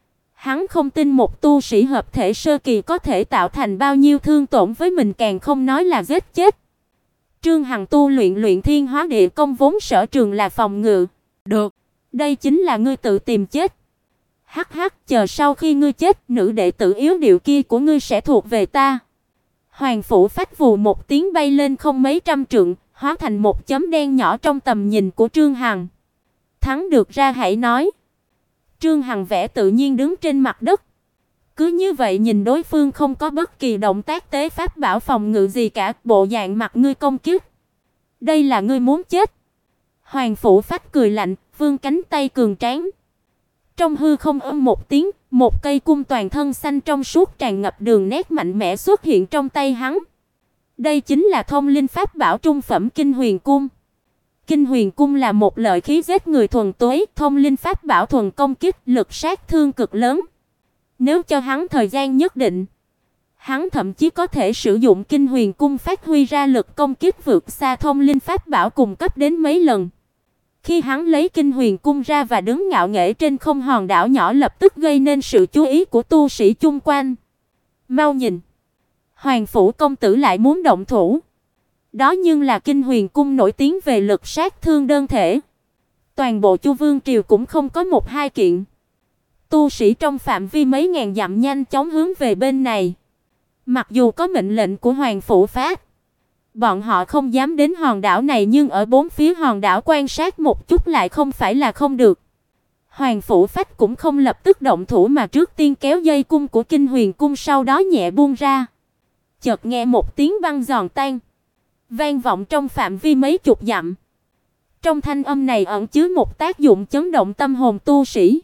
Hắn không tin một tu sĩ hợp thể sơ kỳ có thể tạo thành bao nhiêu thương tổn với mình, càng không nói là giết chết. Trương Hằng tu luyện Luyện Thiên Hóa Địa công vốn sở trường là phòng ngự. "Được, đây chính là ngươi tự tìm chết. Hắc hắc, chờ sau khi ngươi chết, nữ đệ tử yếu điệu kia của ngươi sẽ thuộc về ta." Hoàng Phủ Phách vù một tiếng bay lên không mấy trăm trượng, hóa thành một chấm đen nhỏ trong tầm nhìn của Trương Hằng. "Thắng được ra hãy nói." Trương Hằng vẻ tự nhiên đứng trên mặt đất. Cứ như vậy nhìn đối phương không có bất kỳ động tác tế pháp bảo phòng ngự gì cả, bộ dạng mặt ngươi công kiếp. "Đây là ngươi muốn chết." Hoàng Phủ Phách cười lạnh, vươn cánh tay cường tráng. Trong hư không âm một tiếng, một cây cung toàn thân xanh trong suốt tràn ngập đường nét mạnh mẽ xuất hiện trong tay hắn. Đây chính là thông linh pháp bảo trung phẩm Kinh Huyền Cung. Kinh Huyền Cung là một lợi khí giết người thuần túy, thông linh pháp bảo thuần công kích, lực sát thương cực lớn. Nếu cho hắn thời gian nhất định, hắn thậm chí có thể sử dụng Kinh Huyền Cung phát huy ra lực công kích vượt xa thông linh pháp bảo cùng cấp đến mấy lần. Khi hắn lấy Kinh Huyền Cung ra và đứng ngạo nghễ trên không hòn đảo nhỏ, lập tức gây nên sự chú ý của tu sĩ chung quanh. "Mau nhìn, Hoàng Phủ công tử lại muốn động thủ." Đó nhưng là Kinh Huyền Cung nổi tiếng về lực sát thương đơn thể. Toàn bộ Chu Vương triều cũng không có một hai kiện. Tu sĩ trong phạm vi mấy ngàn dặm nhanh chóng hướng về bên này. Mặc dù có mệnh lệnh của Hoàng Phủ phát, bọn họ không dám đến hòn đảo này, nhưng ở bốn phía hòn đảo quan sát một chút lại không phải là không được. Hoàng Phủ Phách cũng không lập tức động thủ mà trước tiên kéo dây cung của Kinh Huyền Cung, sau đó nhẹ buông ra. Chợt nghe một tiếng băng giòn tan, vang vọng trong phạm vi mấy chục dặm. Trong thanh âm này ẩn chứa một tác dụng chấn động tâm hồn tu sĩ.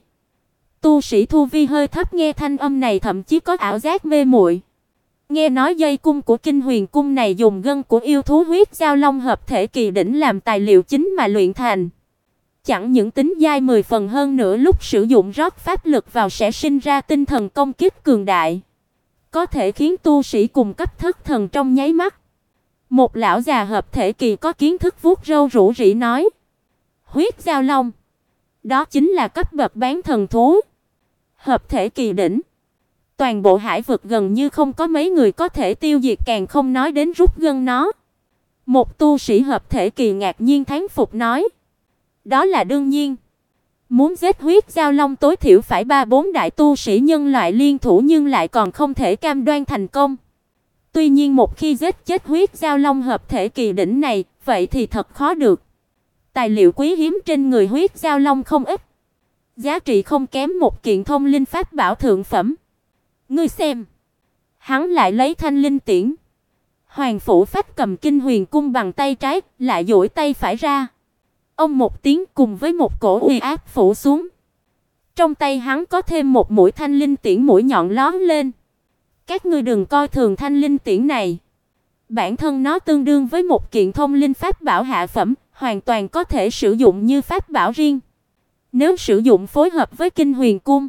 Tu sĩ tu vi hơi thấp nghe thanh âm này thậm chí có ảo giác mê muội. Nghe nói dây cung của Kinh Huyền Cung này dùng gân của yêu thú huyết giao long hợp thể kỳ đỉnh làm tài liệu chính mà luyện thành. Chẳng những tính dai 10 phần, hơn nữa lúc sử dụng rót pháp lực vào sẽ sinh ra tinh thần công kích cường đại, có thể khiến tu sĩ cùng cấp thất thần trong nháy mắt. Một lão già hợp thể kỳ có kiến thức vuốt râu rủ rỉ nói: "Huyết giao long, đó chính là cấp bậc bán thần thú. Hợp thể kỳ đỉnh, toàn bộ hải vực gần như không có mấy người có thể tiêu diệt, càng không nói đến rút gân nó." Một tu sĩ hợp thể kỳ ngạc nhiên thán phục nói: "Đó là đương nhiên. Muốn giết huyết giao long tối thiểu phải 3-4 đại tu sĩ nhân loại liên thủ, nhưng lại còn không thể cam đoan thành công. Tuy nhiên một khi giết chết huyết giao long hợp thể kỳ đỉnh này, vậy thì thật khó được. Tài liệu quý hiếm trên người huyết giao long không ít, giá trị không kém một kiện thông linh pháp bảo thượng phẩm. Ngươi xem." Hắn lại lấy thanh linh tiễn. Hoàng Phủ Phách cầm Kinh Huyền Cung bằng tay trái, lại duỗi tay phải ra. Ông một tiếng, cùng với một cổ uy áp phủ xuống. Trong tay hắn có thêm một mũi thanh linh tiễn, mũi nhọn lóe lên. "Các ngươi đừng coi thường thanh linh tiễn này. Bản thân nó tương đương với một kiện thông linh pháp bảo hạ phẩm, hoàn toàn có thể sử dụng như pháp bảo riêng. Nếu sử dụng phối hợp với Kinh Huyền Cung,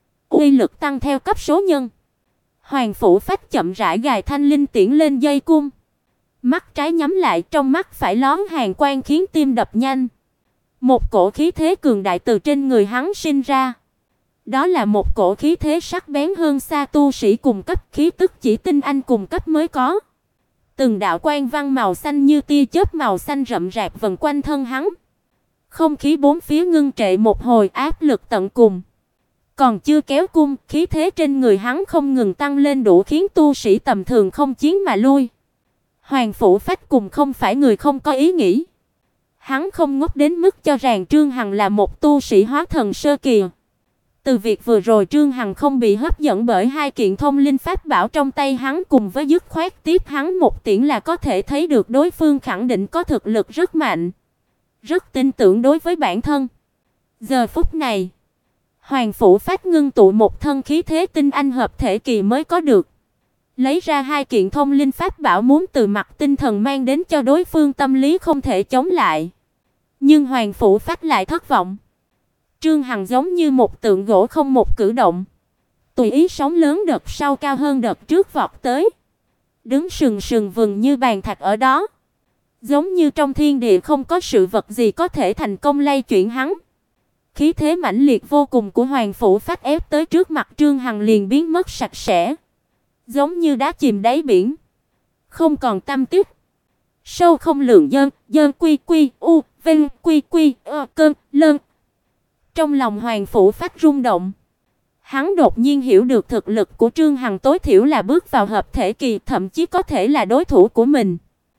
uy lực tăng theo cấp số nhân." Hoàng Phủ Phách chậm rãi gài thanh linh tiễn lên dây cung. Mắt trái nhắm lại, trong mắt phải lóe hàn quang khiến tim đập nhanh. Một cổ khí thế cường đại từ trên người hắn sinh ra. Đó là một cổ khí thế sắc bén hơn xa tu sĩ cùng cấp, khí tức chỉ tinh anh cùng cấp mới có. Từng đạo quang văn màu xanh như tia chớp màu xanh rậm rạp vần quanh thân hắn, Không khí bốn phía ngưng trệ một hồi, áp lực tận cùng. Còn chưa kéo cung, khí thế trên người hắn không ngừng tăng lên đủ khiến tu sĩ tầm thường không chiến mà lui. Hoàng Phủ Phách cùng không phải người không có ý nghĩ. Hắn không ngốc đến mức cho rằng Trương Hằng là một tu sĩ hóa thần sơ kỳ. Từ việc vừa rồi Trương Hằng không bị hấp dẫn bởi hai kiện thông linh pháp bảo trong tay hắn cùng với dứt khoát tiếp hắn một tiễn là có thể thấy được đối phương khẳng định có thực lực rất mạnh, rất tin tưởng đối với bản thân. Giờ phút này, Hoàng Phủ Phách ngưng tụ một thân khí thế tinh anh hợp thể kỳ mới có được, lấy ra hai kiện thông linh pháp bảo muốn từ mặt tinh thần mang đến cho đối phương tâm lý không thể chống lại. Nhưng Hoàng Phủ Phách lại thất vọng. Trương Hằng giống như một tượng gỗ không một cử động, tùy ý sóng lớn đợt sau cao hơn đợt trước vọt tới, đứng sừng sừng vừng như bàn thạch ở đó, giống như trong thiên địa không có sự vật gì có thể thành công lay chuyển hắn. Khí thế mãnh liệt vô cùng của Hoàng Phủ Phách ép tới trước mặt Trương Hằng liền biến mất sạch sẽ, giống như đá chìm đáy biển, không còn tăm tích. Sâu không lượng dơn, dơn quy quy u, vinh quy quy cơn lơn. Trong lòng Hoàng Phủ Phách rung động. Hắn đột nhiên hiểu được thực lực của Trương Hằng tối thiểu là bước vào hợp thể kỳ, thậm chí có thể là đối thủ của mình.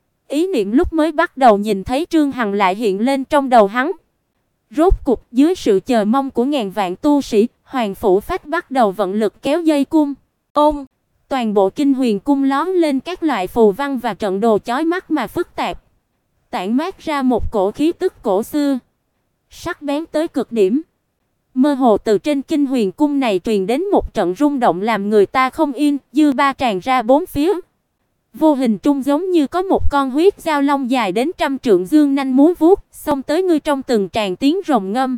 Ý niệm lúc mới bắt đầu nhìn thấy Trương Hằng lại hiện lên trong đầu hắn. Rốt cục dưới sự chờ mong của ngàn vạn tu sĩ, Hoàng Phủ Phách bắt đầu vận lực kéo dây cung. Ôm, toàn bộ Kinh Huyền cung lóm lên các loại phù văn và trận đồ chói mắt mà phức tạp, tản mát ra một cổ khí tức cổ xưa, sắc bén tới cực điểm. Mơ hồ từ trên Kinh Huyền cung này truyền đến một trận rung động làm người ta không yên, dư ba tràn ra bốn phía. Vô hình trung giống như có một con huyết giao long dài đến trăm trượng dương nanh múa vuốt, xông tới ngươi trong từng tràng tiếng rồng ngâm.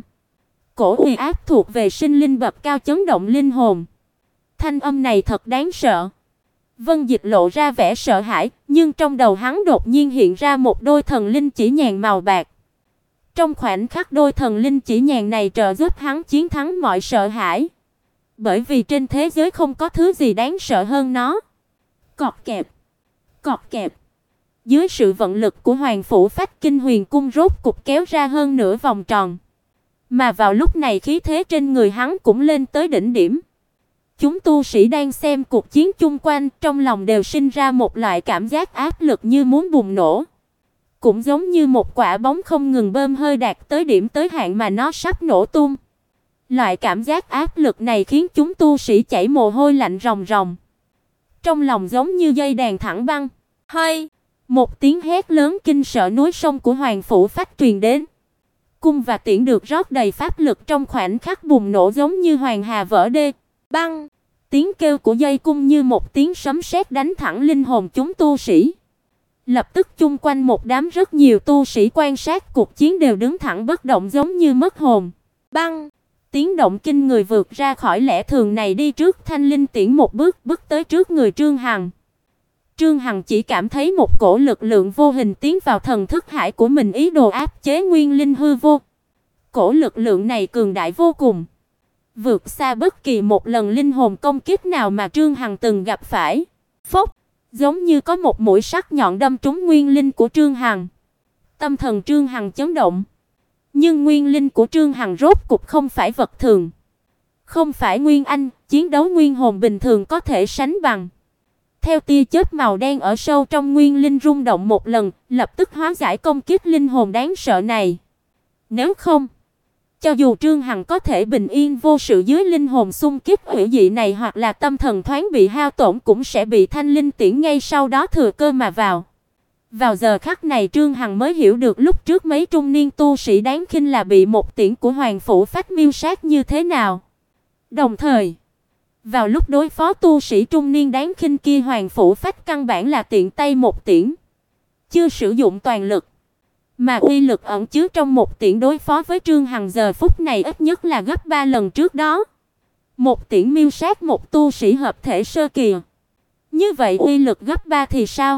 Cổ uy áp thuộc về sinh linh bậc cao chấn động linh hồn. Thanh âm này thật đáng sợ. Vân Dịch lộ ra vẻ sợ hãi, nhưng trong đầu hắn đột nhiên hiện ra một đôi thần linh chỉ nhàn màu bạc. Trong khoảnh khắc đôi thần linh chỉ nhàn này trợ giúp hắn chiến thắng mọi sợ hãi. Bởi vì trên thế giới không có thứ gì đáng sợ hơn nó. Cọt kẹp, cọt kẹp. Dưới sự vận lực của Hoàng Phủ Phách, Kinh Huyền cung rốt cục kéo ra hơn nửa vòng tròn. Mà vào lúc này khí thế trên người hắn cũng lên tới đỉnh điểm. Chúng tu sĩ đang xem cuộc chiến chung quanh, trong lòng đều sinh ra một loại cảm giác áp lực như muốn bùng nổ. Cũng giống như một quả bóng không ngừng bơm hơi đạt tới điểm tới hạn mà nó sắp nổ tung. Loại cảm giác áp lực này khiến chúng tu sĩ chảy mồ hôi lạnh ròng ròng. Trong lòng giống như dây đàn thẳng băng. Hay, một tiếng hét lớn kinh sợ núi sông của Hoàng Phủ Phách truyền đến. Cung và tiễn được rót đầy pháp lực trong khoảnh khắc bùng nổ giống như hoàng hà vỡ đê. Băng, tiếng kêu của dây cung như một tiếng sấm sét đánh thẳng linh hồn chúng tu sĩ. Lập tức chung quanh một đám rất nhiều tu sĩ quan sát cuộc chiến đều đứng thẳng bất động giống như mất hồn. Băng, tiếng động kinh người vượt ra khỏi lẽ thường này đi trước Thanh Linh tiễn một bước tới trước người Trương Hằng. Trương Hằng chỉ cảm thấy một cổ lực lượng vô hình tiến vào thần thức hải của mình ý đồ áp chế nguyên linh hư vô. Cổ lực lượng này cường đại vô cùng, vượt xa bất kỳ một lần linh hồn công kích nào mà Trương Hằng từng gặp phải. Phốc, giống như có một mũi sắc nhọn đâm trúng nguyên linh của Trương Hằng. Tâm thần Trương Hằng chấn động. Nhưng nguyên linh của Trương Hằng rốt cục không phải vật thường, không phải nguyên anh, chiến đấu nguyên hồn bình thường có thể sánh bằng. Theo tia chớp màu đen ở sâu trong nguyên linh rung động một lần, lập tức hóa giải công kích linh hồn đáng sợ này. Nếu không, cho dù Trương Hằng có thể bình yên vô sự dưới linh hồn xung kích hủy dị này hoặc là tâm thần thoáng bị hao tổn cũng sẽ bị Thanh Linh tiễn ngay sau đó thừa cơ mà vào. Vào giờ khắc này Trương Hằng mới hiểu được lúc trước mấy trung niên tu sĩ đáng khinh là bị một tiễn của Hoàng Phủ Phách miêu sát như thế nào. Đồng thời, vào lúc đối phó tu sĩ trung niên đáng khinh kia, Hoàng Phủ Phách căn bản là tiện tay một tiễn, chưa sử dụng toàn lực, mà uy lực ẩn chứa trong một tiễn đối phó với Trương Hằng giờ phút này ít nhất là gấp 3 lần trước đó. Một tiễn miêu sát một tu sĩ hợp thể sơ kỳ, như vậy uy lực gấp 3 thì sao?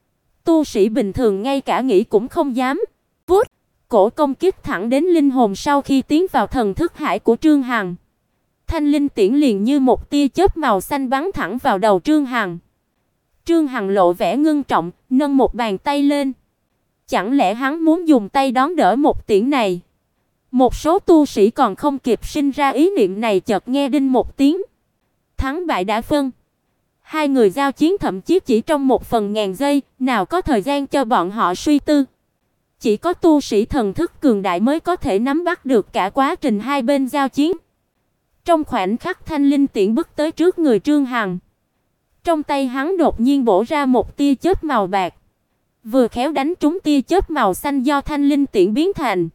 Tu sĩ bình thường ngay cả nghĩ cũng không dám. Vút, cổ công kích thẳng đến linh hồn sau khi tiến vào thần thức hải của Trương Hằng. Thanh Linh tiễn liền như một tia chớp màu xanh bắn thẳng vào đầu Trương Hằng. Trương Hằng lộ vẻ ngưng trọng, nâng một bàn tay lên. Chẳng lẽ hắn muốn dùng tay đón đỡ một tiễn này? Một số tu sĩ còn không kịp sinh ra ý niệm này chợt nghe đinh một tiếng. Thắng bại đã phân. Hai người giao chiến thậm chí chỉ trong 1/1000 giây, nào có thời gian cho bọn họ suy tư. Chỉ có tu sĩ thần thức cường đại mới có thể nắm bắt được cả quá trình hai bên giao chiến. Trong khoảnh khắc Thanh Linh tiễn bước tới trước người Trương Hằng, trong tay hắn đột nhiên bổ ra một tia chớp màu bạc, vừa khéo đánh trúng tia chớp màu xanh do Thanh Linh tiễn biến thành.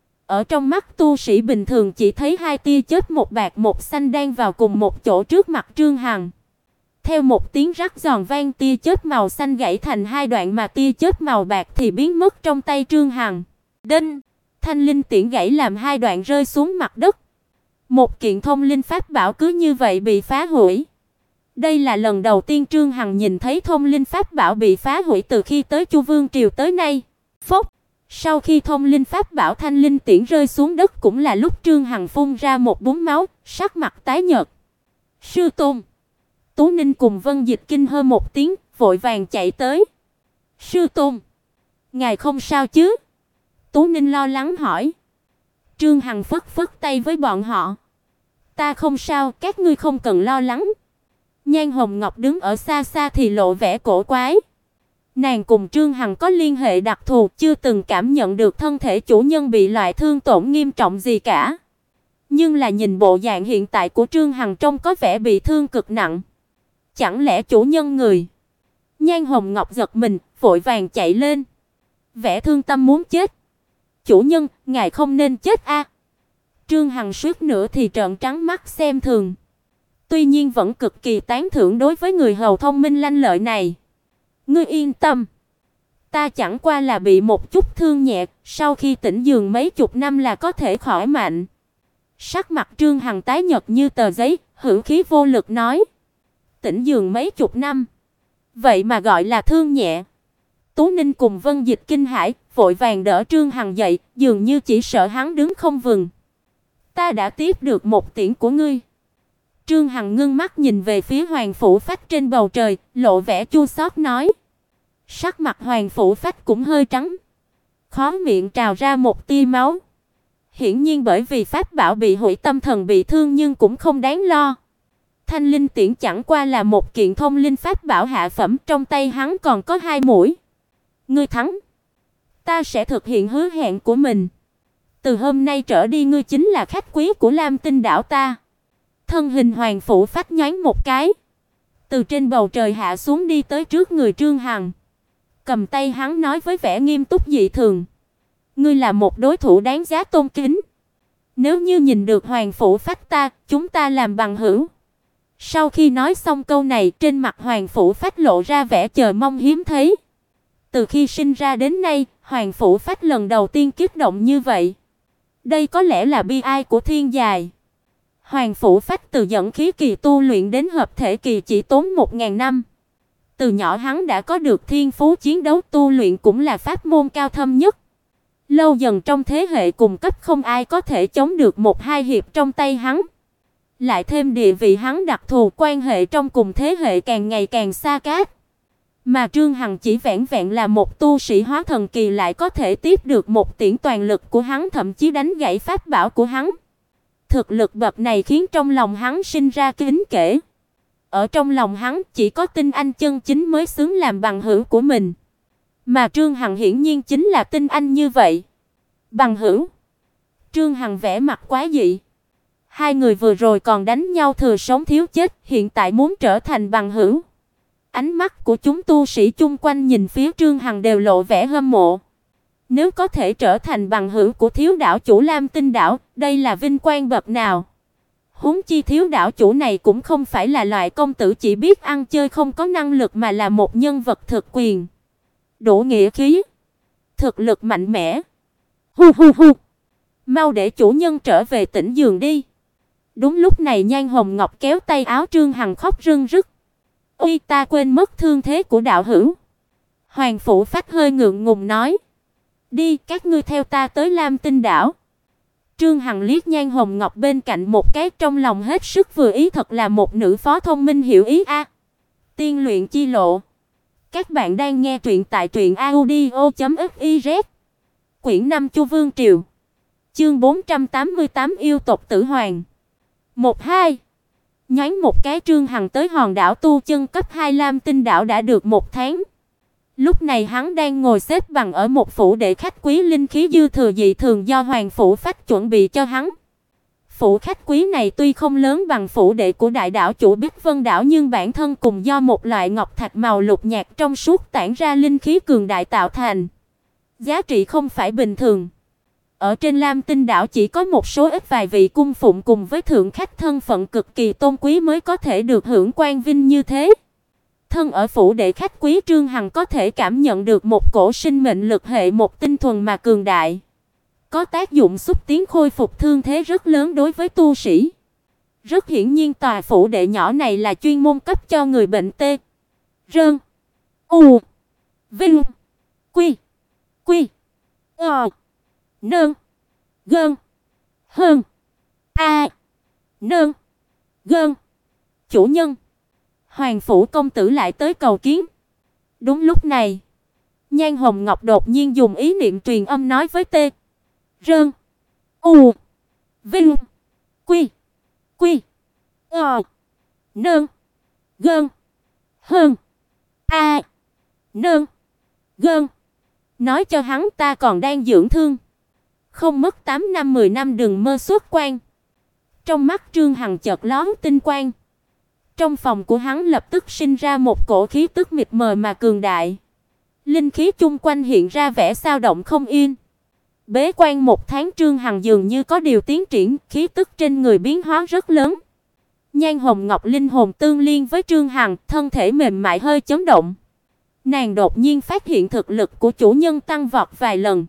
Ở trong mắt tu sĩ bình thường chỉ thấy hai tia chớp một bạc một xanh đang vào cùng một chỗ trước mặt Trương Hằng. Theo một tiếng rắc giòn vang, tia chớp màu xanh gãy thành hai đoạn mà tia chớp màu bạc thì biến mất trong tay Trương Hằng. Đinh, Thanh Linh tiễn gãy làm hai đoạn rơi xuống mặt đất. Một kiện thông linh pháp bảo cứ như vậy bị phá hủy. Đây là lần đầu tiên Trương Hằng nhìn thấy thông linh pháp bảo bị phá hủy từ khi tới Chu Vương triều tới nay. Phốc, sau khi thông linh pháp bảo Thanh Linh tiễn rơi xuống đất cũng là lúc Trương Hằng phun ra một búng máu, sắc mặt tái nhợt. Sư tôn. Tú Ninh cùng Vân Dịch kinh hô một tiếng, vội vàng chạy tới. Sư tôn, ngài không sao chứ? Tú Ninh lo lắng hỏi. Trương Hằng phất phất tay với bọn họ. Ta không sao, các ngươi không cần lo lắng. Nhan Hồng Ngọc đứng ở xa xa thì lộ vẻ cổ quái. Nàng cùng Trương Hằng có liên hệ đặc thù, chưa từng cảm nhận được thân thể chủ nhân bị loại thương tổn nghiêm trọng gì cả. Nhưng là nhìn bộ dạng hiện tại của Trương Hằng trông có vẻ bị thương cực nặng. Chẳng lẽ chủ nhân người? Nhan Hồng Ngọc giật mình, vội vàng chạy lên. Vẻ thương tâm muốn chết. Chủ nhân, ngài không nên chết a. Trương Hằng suýt nữa thì trợn trắng mắt xem thường. Tuy nhiên vẫn cực kỳ tán thưởng đối với người hầu thông minh lanh lợi này. Ngươi yên tâm, ta chẳng qua là bị một chút thương nhẹ, sau khi tĩnh dưỡng mấy chục năm là có thể khỏi mạnh. Sắc mặt Trương Hằng tái nhợt như tờ giấy, hữu khí vô lực nói. Tĩnh dưỡng mấy chục năm, vậy mà gọi là thương nhẹ? Tú Ninh cùng Vân Dịch kinh hãi, vội vàng đỡ Trương Hằng dậy, dường như chỉ sợ hắn đứng không vững. Ta đã tiếp được một tiễn của ngươi. Trương Hằng ngưng mắt nhìn về phía Hoàng Phủ Phách trên bầu trời, lộ vẻ chua xót nói. Sắc mặt Hoàng Phủ Phách cũng hơi trắng, khóe miệng trào ra một tia máu. Hiển nhiên bởi vì pháp bảo bị hủy tâm thần bị thương nhưng cũng không đáng lo. Thanh Linh tiễn chẳng qua là một kiện thông linh pháp bảo hạ phẩm, trong tay hắn còn có 2 mũi. Ngươi thắng, ta sẽ thực hiện hứa hẹn của mình. Từ hôm nay trở đi ngươi chính là khách quý của Lam Tinh đảo ta. Thân hình Hoàng Phủ Phách nhoáng một cái, từ trên bầu trời hạ xuống đi tới trước người Trương Hằng. Cầm tay hắn nói với vẻ nghiêm túc dị thường. Ngươi là một đối thủ đáng giá tôn kính. Nếu như nhìn được Hoàng Phủ Phách ta, chúng ta làm bằng hữu. Sau khi nói xong câu này, trên mặt Hoàng Phủ Phách lộ ra vẻ chờ mong hiếm thấy. Từ khi sinh ra đến nay, Hoàng Phủ Phách lần đầu tiên kích động như vậy. Đây có lẽ là bi ai của thiên dài. Hoàng Phủ Phách từ dẫn khí kỳ tu luyện đến hợp thể kỳ chỉ tốn 1000 năm. Từ nhỏ hắn đã có được thiên phú chiến đấu, tu luyện cũng là pháp môn cao thâm nhất. Lâu dần trong thế hệ cùng cấp không ai có thể chống được 1-2 hiệp trong tay hắn. Lại thêm địa vị hắn đặc thù, quan hệ trong cùng thế hệ càng ngày càng xa cách. Mà Trương Hằng chỉ vẹn vẹn là một tu sĩ hóa thần kỳ lại có thể tiếp được một tiễn toàn lực của hắn, thậm chí đánh gãy pháp bảo của hắn. Thực lực bậc này khiến trong lòng hắn sinh ra kính kể. Ở trong lòng hắn chỉ có tinh anh chân chính mới xứng làm bằng hữu của mình. Mà Trương Hằng hiển nhiên chính là tinh anh như vậy. Bằng hữu? Trương Hằng vẻ mặt quái dị. Hai người vừa rồi còn đánh nhau thừa sống thiếu chết, hiện tại muốn trở thành bằng hữu. Ánh mắt của chúng tu sĩ chung quanh nhìn phía Trương Hằng đều lộ vẻ hâm mộ. Nếu có thể trở thành bằng hữu của thiếu đảo chủ Lam Tinh đảo, đây là vinh quang bậc nào. Huống chi thiếu đảo chủ này cũng không phải là loại công tử chỉ biết ăn chơi không có năng lực, mà là một nhân vật thực quyền, đủ nghĩa khí, thực lực mạnh mẽ. Hu hu hu. Mau để chủ nhân trở về tỉnh giường đi. Đúng lúc này Nhan Hồng Ngọc kéo tay áo Trương Hằng khóc rưng rức. Ôi, ta quên mất thương thế của đạo hữu. Hoàng Phủ Phách hơi ngượng ngùng nói. Đi, các ngươi theo ta tới Lam Tinh đảo. Trương Hằng liếc Nhan Hồng Ngọc bên cạnh một cái, trong lòng hết sức vừa ý, thật là một nữ phó thông minh hiểu ý a. Tiên luyện chi lộ. Các bạn đang nghe truyện tại truyện audio.fiz. Quyển 5 Chu Vương triều. Chương 488 yêu tộc Tử Hoàng. 1-2. Nhoáng một cái Trương Hằng tới hòn đảo tu chân cấp 2 Lam Tinh đảo đã được 1 tháng. Lúc này hắn đang ngồi xếp bằng ở một phủ đệ khách quý linh khí dư thừa dị thường do Hoàng phủ Phách chuẩn bị cho hắn. Phủ khách quý này tuy không lớn bằng phủ đệ của đại đảo chủ Bích Vân đảo nhưng bản thân cùng do một loại ngọc thạch màu lục nhạt trong suốt tản ra linh khí cường đại tạo thành. Giá trị không phải bình thường. Ở trên Lam Tinh đảo chỉ có một số ít vài vị cung phụng cùng với thượng khách thân phận cực kỳ tôn quý mới có thể được hưởng quan vinh như thế. Thân ở phủ đệ khách quý, Trương Hằng có thể cảm nhận được một cổ sinh mệnh lực hệ một tinh thuần mà cường đại, có tác dụng xúc tiến khôi phục thương thế rất lớn đối với tu sĩ. Rất hiển nhiên tòa phủ đệ nhỏ này là chuyên môn cấp cho người bệnh tê, rơn, u, vinh, quy, nơn, gơn, hơn, nơn, gơn. Chủ nhân, Hoàng phủ công tử lại tới cầu kiến. Đúng lúc này, Nhan Hồng Ngọc đột nhiên dùng ý niệm truyền âm nói với Tê, rơn, u, vinh, quy, nơn, gơn, hơn, nơn, gơn. Nói cho hắn ta còn đang dưỡng thương, không mất 8 năm 10 năm đừng mơ xuất quan. Trong mắt Trương Hằng chợt lóe tinh quang. Trong phòng của hắn lập tức sinh ra một cổ khí tức mịt mờ mà cường đại. Linh khí chung quanh hiện ra vẻ dao động không yên. Bế quan 1 tháng Trương Hằng dường như có điều tiến triển, khí tức trên người biến hóa rất lớn. Nhan Hồng Ngọc linh hồn tương liên với Trương Hằng, thân thể mềm mại hơi chấn động. Nàng đột nhiên phát hiện thực lực của chủ nhân tăng vọt vài lần.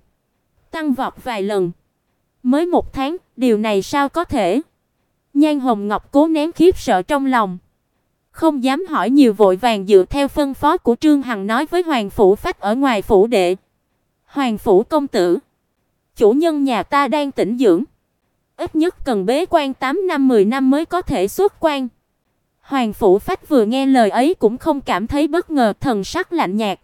Mới 1 tháng, điều này sao có thể? Nhan Hồng Ngọc cố nén khiếp sợ trong lòng, không dám hỏi nhiều, vội vàng dựa theo phân phó của Trương Hằng nói với Hoàng phủ Phách ở ngoài phủ đệ. Hoàng phủ công tử, chủ nhân nhà ta đang tĩnh dưỡng, ít nhất cần bế quan 8 năm 10 năm mới có thể xuất quan. Hoàng phủ Phách vừa nghe lời ấy cũng không cảm thấy bất ngờ, thần sắc lạnh nhạt.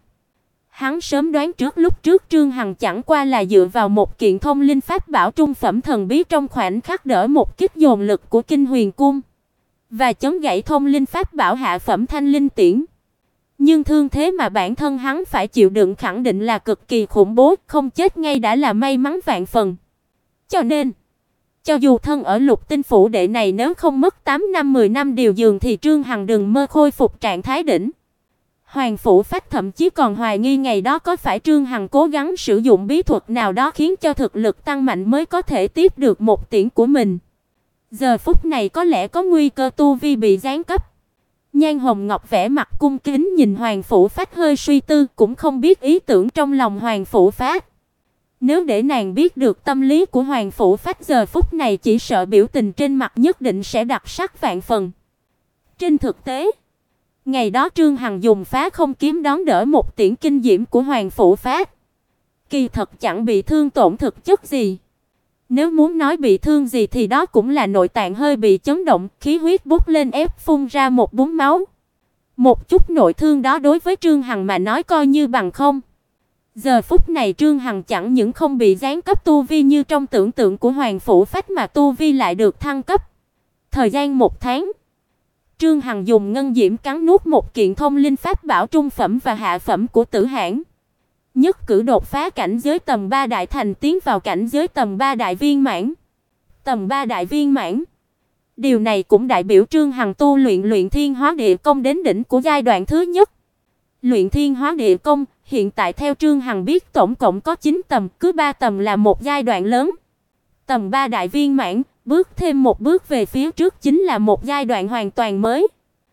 Hắn sớm đoán trước, lúc trước Trương Hằng chẳng qua là dựa vào một kiện thông linh pháp bảo trung phẩm thần bí trong khoảnh khắc đỡ một kích dồn lực của Kinh Huyền cung và chống gãy thông linh pháp bảo hạ phẩm Thanh Linh Tiễn. Nhưng thương thế mà bản thân hắn phải chịu đựng khẳng định là cực kỳ khủng bố, không chết ngay đã là may mắn vạn phần. Cho nên, cho dù thân ở Lục Tinh phủ đệ này nếu không mất 8 năm 10 năm điều dưỡng thì Trương Hằng đừng mơ khôi phục trạng thái đỉnh. Hoàng phủ Phách thậm chí còn hoài nghi ngày đó có phải Trương Hằng cố gắng sử dụng bí thuật nào đó khiến cho thực lực tăng mạnh mới có thể tiếp được một tiễn của mình. Giờ phút này có lẽ có nguy cơ tu vi bị giáng cấp. Nhan Hồng Ngọc vẻ mặt cung kính nhìn Hoàng phủ Phách hơi suy tư, cũng không biết ý tưởng trong lòng Hoàng phủ Phách. Nếu để nàng biết được tâm lý của Hoàng phủ Phách giờ phút này, chỉ sợ biểu tình trên mặt nhất định sẽ đặc sắc vạn phần. Trên thực tế, ngày đó Trương Hằng dùng Phá Không kiếm đón đỡ một tiễn kinh diễm của Hoàng phủ Phách, kỳ thật chẳng bị thương tổn thực chất gì. Nếu muốn nói bị thương gì thì đó cũng là nội tạng hơi bị chấn động, khí huyết bốc lên ép phun ra một búng máu. Một chút nội thương đó đối với Trương Hằng mà nói coi như bằng không. Giờ phút này Trương Hằng chẳng những không bị giáng cấp tu vi như trong tưởng tượng của Hoàng phủ Phách mà tu vi lại được thăng cấp. Thời gian 1 tháng, Trương Hằng dùng ngân diễm cắn nuốt một kiện thông linh pháp bảo trung phẩm và hạ phẩm của Tử Hãn, nhất cử đột phá cảnh giới tầm 3 đại thành, tiến vào cảnh giới tầm 3 đại viên mãn. Tầm 3 đại viên mãn. Điều này cũng đại biểu Trương Hằng tu luyện Thiên Hóa Địa Công đến đỉnh của giai đoạn thứ nhất. Luyện Thiên Hóa Địa Công, hiện tại theo Trương Hằng biết tổng cộng có 9 tầm, cứ 3 tầm là một giai đoạn lớn. Tầm 3 đại viên mãn, bước thêm một bước về phía trước chính là một giai đoạn hoàn toàn mới.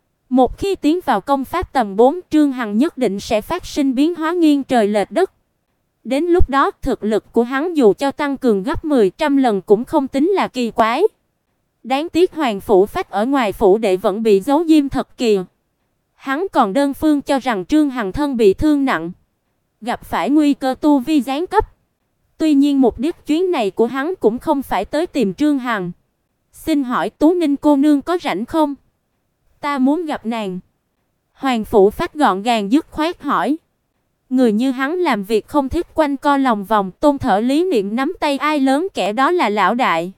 Một khi tiến vào công pháp tầm 4, Trương Hằng nhất định sẽ phát sinh biến hóa nghiêng trời lệch đất. Đến lúc đó, thực lực của hắn dù cho tăng cường gấp 10-100 lần cũng không tính là kỳ quái. Đáng tiếc Hoàng phủ Phách ở ngoài phủ đệ vẫn bị giấu diêm thật kìa. Hắn còn đơn phương cho rằng Trương Hằng thân bị thương nặng, gặp phải nguy cơ tu vi giáng cấp. Tuy nhiên mục đích chuyến này của hắn cũng không phải tới tìm Trương Hằng. Xin hỏi Tú Ninh cô nương có rảnh không? Ta muốn gặp nàng. Hoàng phủ Phách gọn gàng dứt khoát hỏi. Người như hắn làm việc không thích quanh co lòng vòng, Tôn Thở lý niệm nắm tay ai lớn kẻ đó là lão đại.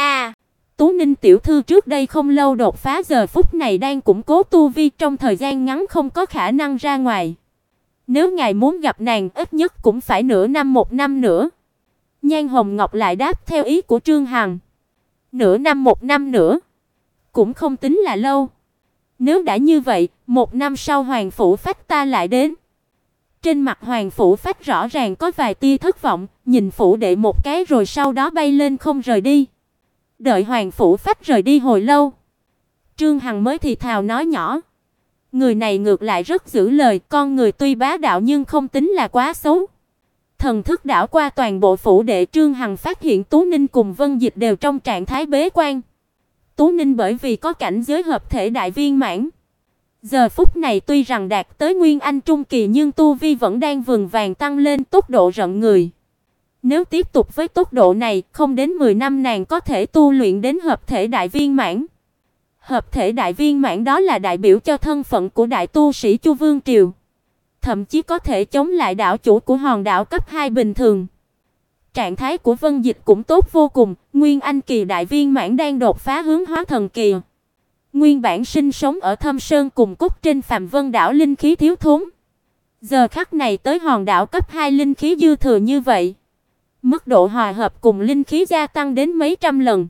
Tú Ninh tiểu thư trước đây không lâu đột phá, giờ phút này đang củng cố tu vi, trong thời gian ngắn không có khả năng ra ngoài. Nếu ngài muốn gặp nàng, ít nhất cũng phải nửa năm, 1 năm nữa. Nhan Hồng Ngọc lại đáp theo ý của Trương Hằng. Nửa năm, 1 năm nữa, cũng không tính là lâu. Nếu đã như vậy, 1 năm sau Hoàng Phủ Phách ta lại đến. Trên mặt Hoàng Phủ Phách rõ ràng có vài tia thất vọng, nhìn phủ đệ một cái rồi sau đó bay lên không rời đi. Đợi Hoàng Phủ Phách rời đi hồi lâu, Trương Hằng mới thì thào nói nhỏ: người này ngược lại rất giữ lời, con người tuy bá đạo nhưng không tính là quá xấu. Thần thức đảo qua toàn bộ phủ đệ, Trương Hằng phát hiện Tú Ninh cùng Vân Dịch đều trong trạng thái bế quan. Tú Ninh bởi vì có cảnh giới hợp thể đại viên mãn, giờ phút này tuy rằng đạt tới Nguyên Anh trung kỳ nhưng tu vi vẫn đang vững vàng tăng lên, tốc độ rợn người. Nếu tiếp tục với tốc độ này, không đến 10 năm nàng có thể tu luyện đến hợp thể đại viên mãn. Hợp thể đại viên mãn đó là đại biểu cho thân phận của đại tu sĩ Chu Vương triều, thậm chí có thể chống lại đảo chủ của hòn đảo cấp 2 bình thường. Trạng thái của Vân Dịch cũng tốt vô cùng, Nguyên Anh kỳ đại viên mãn đang đột phá hướng hóa thần kỳ. Nguyên bản sinh sống ở Thâm Sơn cùng Cốc trên Phạm Vân đảo linh khí thiếu thốn, giờ khắc này tới hòn đảo cấp 2 linh khí dư thừa như vậy, mức độ hòa hợp cùng linh khí gia tăng đến mấy trăm lần.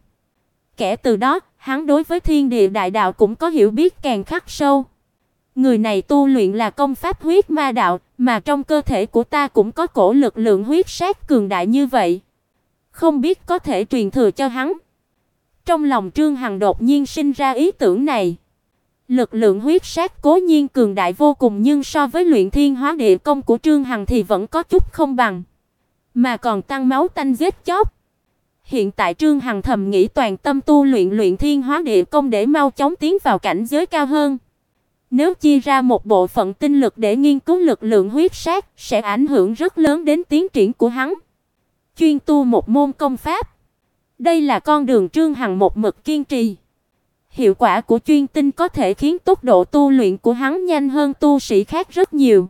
Kể từ đó, hắn đối với thiên địa đại đạo cũng có hiểu biết càng khắc sâu. Người này tu luyện là công pháp huyết ma đạo, mà trong cơ thể của ta cũng có cổ lực lượng huyết sát cường đại như vậy, không biết có thể truyền thừa cho hắn. Trong lòng Trương Hằng đột nhiên sinh ra ý tưởng này. Lực lượng huyết sát cố nhiên cường đại vô cùng, nhưng so với luyện thiên hóa địa công của Trương Hằng thì vẫn có chút không bằng, mà còn tăng máu tanh giết chóc. Hiện tại Trương Hằng thầm nghĩ toàn tâm tu luyện luyện thiên hóa địa công để mau chóng tiến vào cảnh giới cao hơn. Nếu chia ra một bộ phận tinh lực để nghiên cứu lực lượng huyết sát, sẽ ảnh hưởng rất lớn đến tiến triển của hắn. Chuyên tu một môn công pháp, đây là con đường Trương Hằng một mực kiên trì. Hiệu quả của chuyên tinh có thể khiến tốc độ tu luyện của hắn nhanh hơn tu sĩ khác rất nhiều.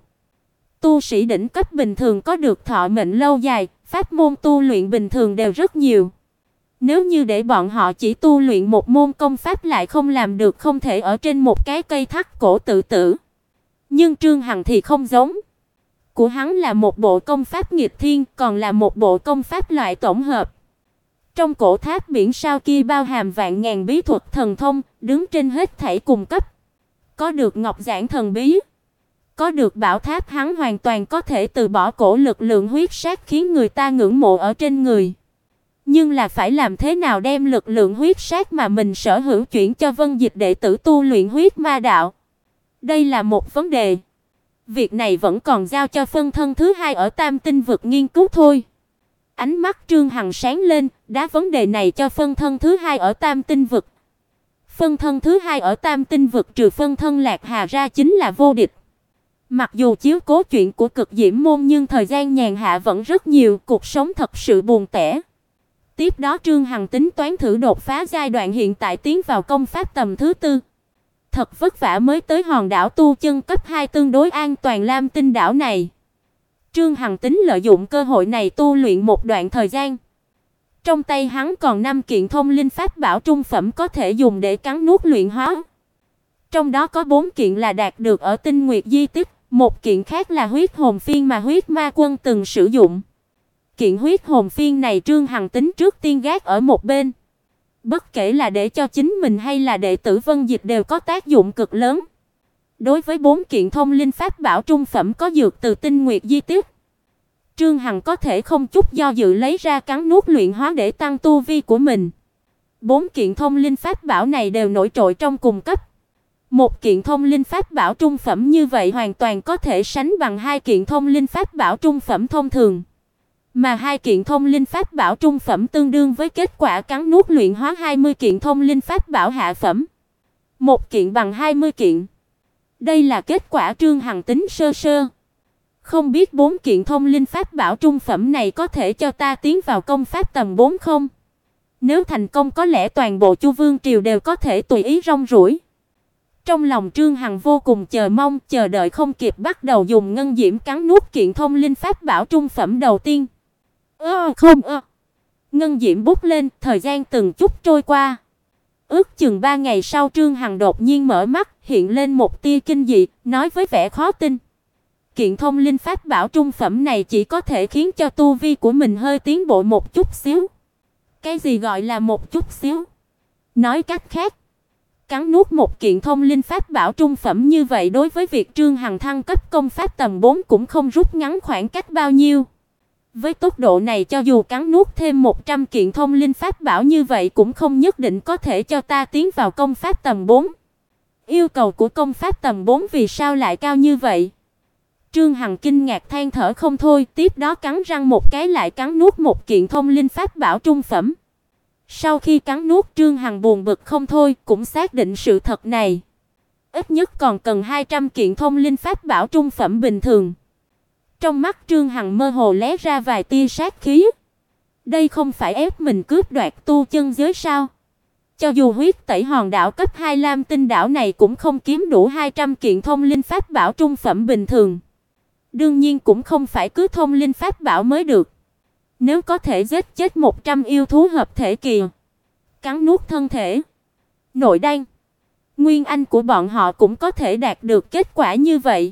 Tu sĩ đỉnh cấp bình thường có được thọ mệnh lâu dài, pháp môn tu luyện bình thường đều rất nhiều. Nếu như để bọn họ chỉ tu luyện một môn công pháp lại không làm được, không thể ở trên một cái cây thắt cổ tự tử. Nhưng Trương Hằng thì không giống. Của hắn là một bộ công pháp nghịch thiên, còn là một bộ công pháp loại tổng hợp. Trong cổ tháp biển sao kia bao hàm vạn ngàn bí thuật thần thông, đứng trên hết thảy cùng cấp. Có được ngọc giản thần bí, có được bảo tháp, hắn hoàn toàn có thể từ bỏ cổ lực lượng huyết sát khiến người ta ngưỡng mộ ở trên người. Nhưng là phải làm thế nào đem lực lượng huyết sát mà mình sở hữu chuyển cho Vân Dịch đệ tử tu luyện huyết ma đạo? Đây là một vấn đề. Việc này vẫn còn giao cho phân thân thứ hai ở Tam Tinh vực nghiên cứu thôi. Ánh mắt Trương Hằng sáng lên, đá vấn đề này cho phân thân thứ hai ở Tam Tinh vực. Phân thân thứ hai ở Tam Tinh vực trừ phân thân Lạc Hà ra chính là vô địch. Mặc dù chiếu cố chuyện của Cực Diễm môn nhưng thời gian nhàn hạ vẫn rất nhiều, cuộc sống thật sự buồn tẻ. Tiếp đó Trương Hằng tính toán thử đột phá giai đoạn hiện tại, tiến vào công pháp tầm thứ 4. Thật vất vả mới tới hòn đảo tu chân cấp 2 tương đối an toàn Lam Tinh đảo này. Trương Hằng tính lợi dụng cơ hội này tu luyện một đoạn thời gian. Trong tay hắn còn 5 kiện thông linh pháp bảo trung phẩm có thể dùng để cắn nuốt luyện hóa. Trong đó có 4 kiện là đạt được ở Tinh Nguyệt di tích, một kiện khác là huyết hồn phiên mà huyết ma quân từng sử dụng. Kiện huyết hồn phiên này Trương Hằng tính trước tiên gác ở một bên. Bất kể là để cho chính mình hay là đệ tử Vân Dịch đều có tác dụng cực lớn. Đối với 4 kiện thông linh pháp bảo trung phẩm có dược từ Tinh Nguyệt di tích, Trương Hằng có thể không chút do dự lấy ra cắn nuốt luyện hóa để tăng tu vi của mình. 4 kiện thông linh pháp bảo này đều nổi trội trong cùng cấp. Một kiện thông linh pháp bảo trung phẩm như vậy hoàn toàn có thể sánh bằng 2 kiện thông linh pháp bảo trung phẩm thông thường. Mà 2 kiện thông linh pháp bảo trung phẩm tương đương với kết quả cắn nuốt luyện hóa 20 kiện thông linh pháp bảo hạ phẩm. Một kiện bằng 20 kiện. Đây là kết quả Trương Hằng tính sơ sơ. Không biết 4 kiện thông linh pháp bảo trung phẩm này có thể cho ta tiến vào công pháp tầm 4 không? Nếu thành công có lẽ toàn bộ Chu Vương triều đều có thể tùy ý rong ruổi. Trong lòng Trương Hằng vô cùng chờ mong, chờ đợi không kịp bắt đầu dùng ngân diễm cắn nuốt kiện thông linh pháp bảo trung phẩm đầu tiên. Ngân diễm bút lên, thời gian từng chút trôi qua. Ước chừng 3 ngày sau Trương Hằng đột nhiên mở mắt, hiện lên một tia kinh dị, nói với vẻ khó tin: "Kiện thông linh pháp bảo trung phẩm này chỉ có thể khiến cho tu vi của mình hơi tiến bộ một chút xíu." Cái gì gọi là một chút xíu? Nói cách khác, cắn nuốt một kiện thông linh pháp bảo trung phẩm như vậy đối với việc Trương Hằng thăng cấp công pháp tầm 4 cũng không rút ngắn khoảng cách bao nhiêu. Với tốc độ này cho dù cắn nuốt thêm 100 kiện thông linh pháp bảo như vậy cũng không nhất định có thể cho ta tiến vào công pháp tầm 4. Yêu cầu của công pháp tầm 4 vì sao lại cao như vậy? Trương Hằng kinh ngạc than thở không thôi, tiếp đó cắn răng một cái lại cắn nuốt một kiện thông linh pháp bảo trung phẩm. Sau khi cắn nuốt, Trương Hằng buồn bực không thôi, cũng xác định sự thật này. Ít nhất còn cần 200 kiện thông linh pháp bảo trung phẩm bình thường. Trong mắt Trương Hằng mơ hồ lóe ra vài tia sát khí. Đây không phải ép mình cướp đoạt tu chân giới sao? Cho dù huyết tẩy hòn đảo cấp 2 Lam Tinh đảo này cũng không kiếm đủ 200 kiện thông linh pháp bảo trung phẩm bình thường. Đương nhiên cũng không phải cứ thông linh pháp bảo mới được. Nếu có thể giết chết 100 yêu thú hợp thể kỳ, cắn nuốt thân thể, nội đan, nguyên anh của bọn họ cũng có thể đạt được kết quả như vậy.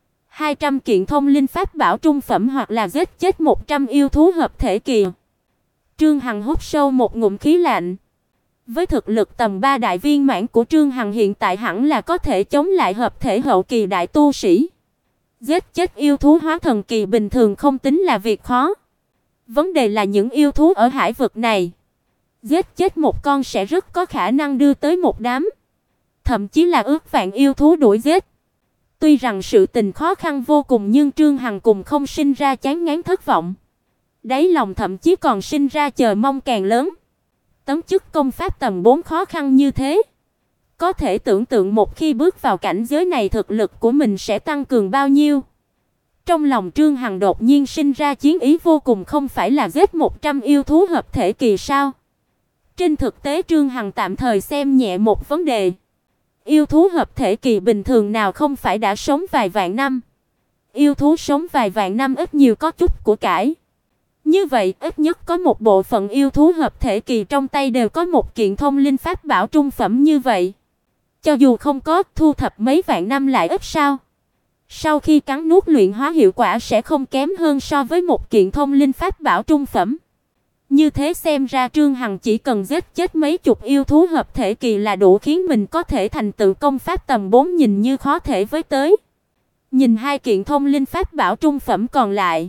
200 kiện thông linh pháp bảo trung phẩm hoặc là giết chết 100 yêu thú hợp thể kỳ. Trương Hằng hít sâu một ngụm khí lạnh. Với thực lực tầm 3 đại viên mãn của Trương Hằng hiện tại hẳn là có thể chống lại hợp thể hậu kỳ đại tu sĩ. Giết chết yêu thú hóa thần kỳ bình thường không tính là việc khó. Vấn đề là những yêu thú ở hải vực này, giết chết một con sẽ rất có khả năng đưa tới một đám, thậm chí là ước vạn yêu thú đuổi giết. Tuy rằng sự tình khó khăn vô cùng nhưng Trương Hằng cùng không sinh ra chán ngán thất vọng. Đáy lòng thậm chí còn sinh ra chờ mong càng lớn. Tấm chức công pháp tầm 4 khó khăn như thế, có thể tưởng tượng một khi bước vào cảnh giới này thực lực của mình sẽ tăng cường bao nhiêu. Trong lòng Trương Hằng đột nhiên sinh ra chiến ý vô cùng, không phải là giết 100 yêu thú hợp thể kỳ sao? Trên thực tế Trương Hằng tạm thời xem nhẹ một vấn đề. Yêu thú hợp thể kỳ bình thường nào không phải đã sống vài vạn năm. Yêu thú sống vài vạn năm ít nhiều có chút của cải. Như vậy, ít nhất có một bộ phận yêu thú hợp thể kỳ trong tay đều có một kiện thông linh pháp bảo trung phẩm như vậy. Cho dù không có, thu thập mấy vạn năm lại ít sao? Sau khi cắn nuốt luyện hóa hiệu quả sẽ không kém hơn so với một kiện thông linh pháp bảo trung phẩm. Như thế xem ra Trương Hằng chỉ cần giết chết mấy chục yêu thú hợp thể kỳ là đủ khiến mình có thể thành tựu công pháp tầm 4 nhìn như khó thể với tới. Nhìn hai kiện thông linh pháp bảo trung phẩm còn lại,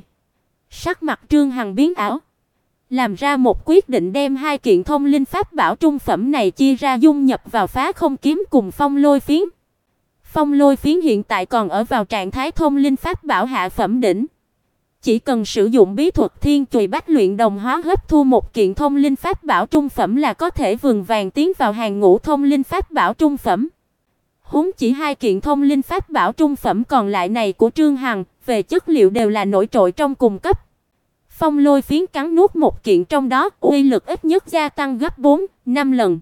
sắc mặt Trương Hằng biến ảo, làm ra một quyết định đem hai kiện thông linh pháp bảo trung phẩm này chia ra dung nhập vào Phá Không Kiếm cùng Phong Lôi Phiến. Phong Lôi Phiến hiện tại còn ở vào trạng thái thông linh pháp bảo hạ phẩm đỉnh. Chỉ cần sử dụng bí thuật Thiên Chùy Bách Luyện Đồng Hóa hấp thu một kiện thông linh pháp bảo trung phẩm là có thể vững vàng tiến vào hàng ngũ thông linh pháp bảo trung phẩm. Huống chỉ hai kiện thông linh pháp bảo trung phẩm còn lại này của Trương Hằng, về chất liệu đều là nổi trội trong cùng cấp. Phong Lôi Phiến cắn nuốt một kiện trong đó, uy lực ít nhất gia tăng gấp 4-5 lần.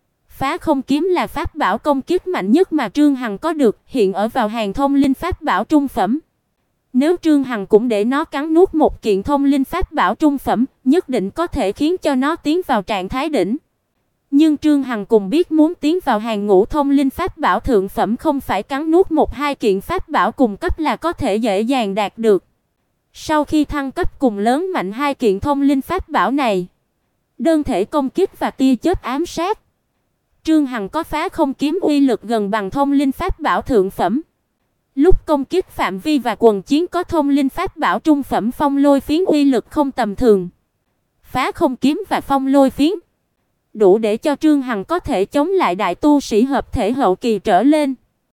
Phá Không Kiếm là pháp bảo công kích mạnh nhất mà Trương Hằng có được, hiện ở vào hàng thông linh pháp bảo trung phẩm. Nếu Trương Hằng cũng để nó cắn nuốt một kiện thông linh pháp bảo trung phẩm, nhất định có thể khiến cho nó tiến vào trạng thái đỉnh. Nhưng Trương Hằng cùng biết muốn tiến vào hàng ngũ thông linh pháp bảo thượng phẩm không phải cắn nuốt một hai kiện pháp bảo cùng cấp là có thể dễ dàng đạt được. Sau khi thăng cấp cùng lớn mạnh hai kiện thông linh pháp bảo này, đơn thể công kích và tia chớp ám sát, Trương Hằng có Phá Không Kiếm uy lực gần bằng thông linh pháp bảo thượng phẩm. Lúc công kích phạm vi và quần chiến có thông linh pháp bảo trung phẩm Phong Lôi Phiến uy lực không tầm thường. Phá Không Kiếm và Phong Lôi Phiến đủ để cho Trương Hằng có thể chống lại đại tu sĩ hợp thể hậu kỳ trở lên.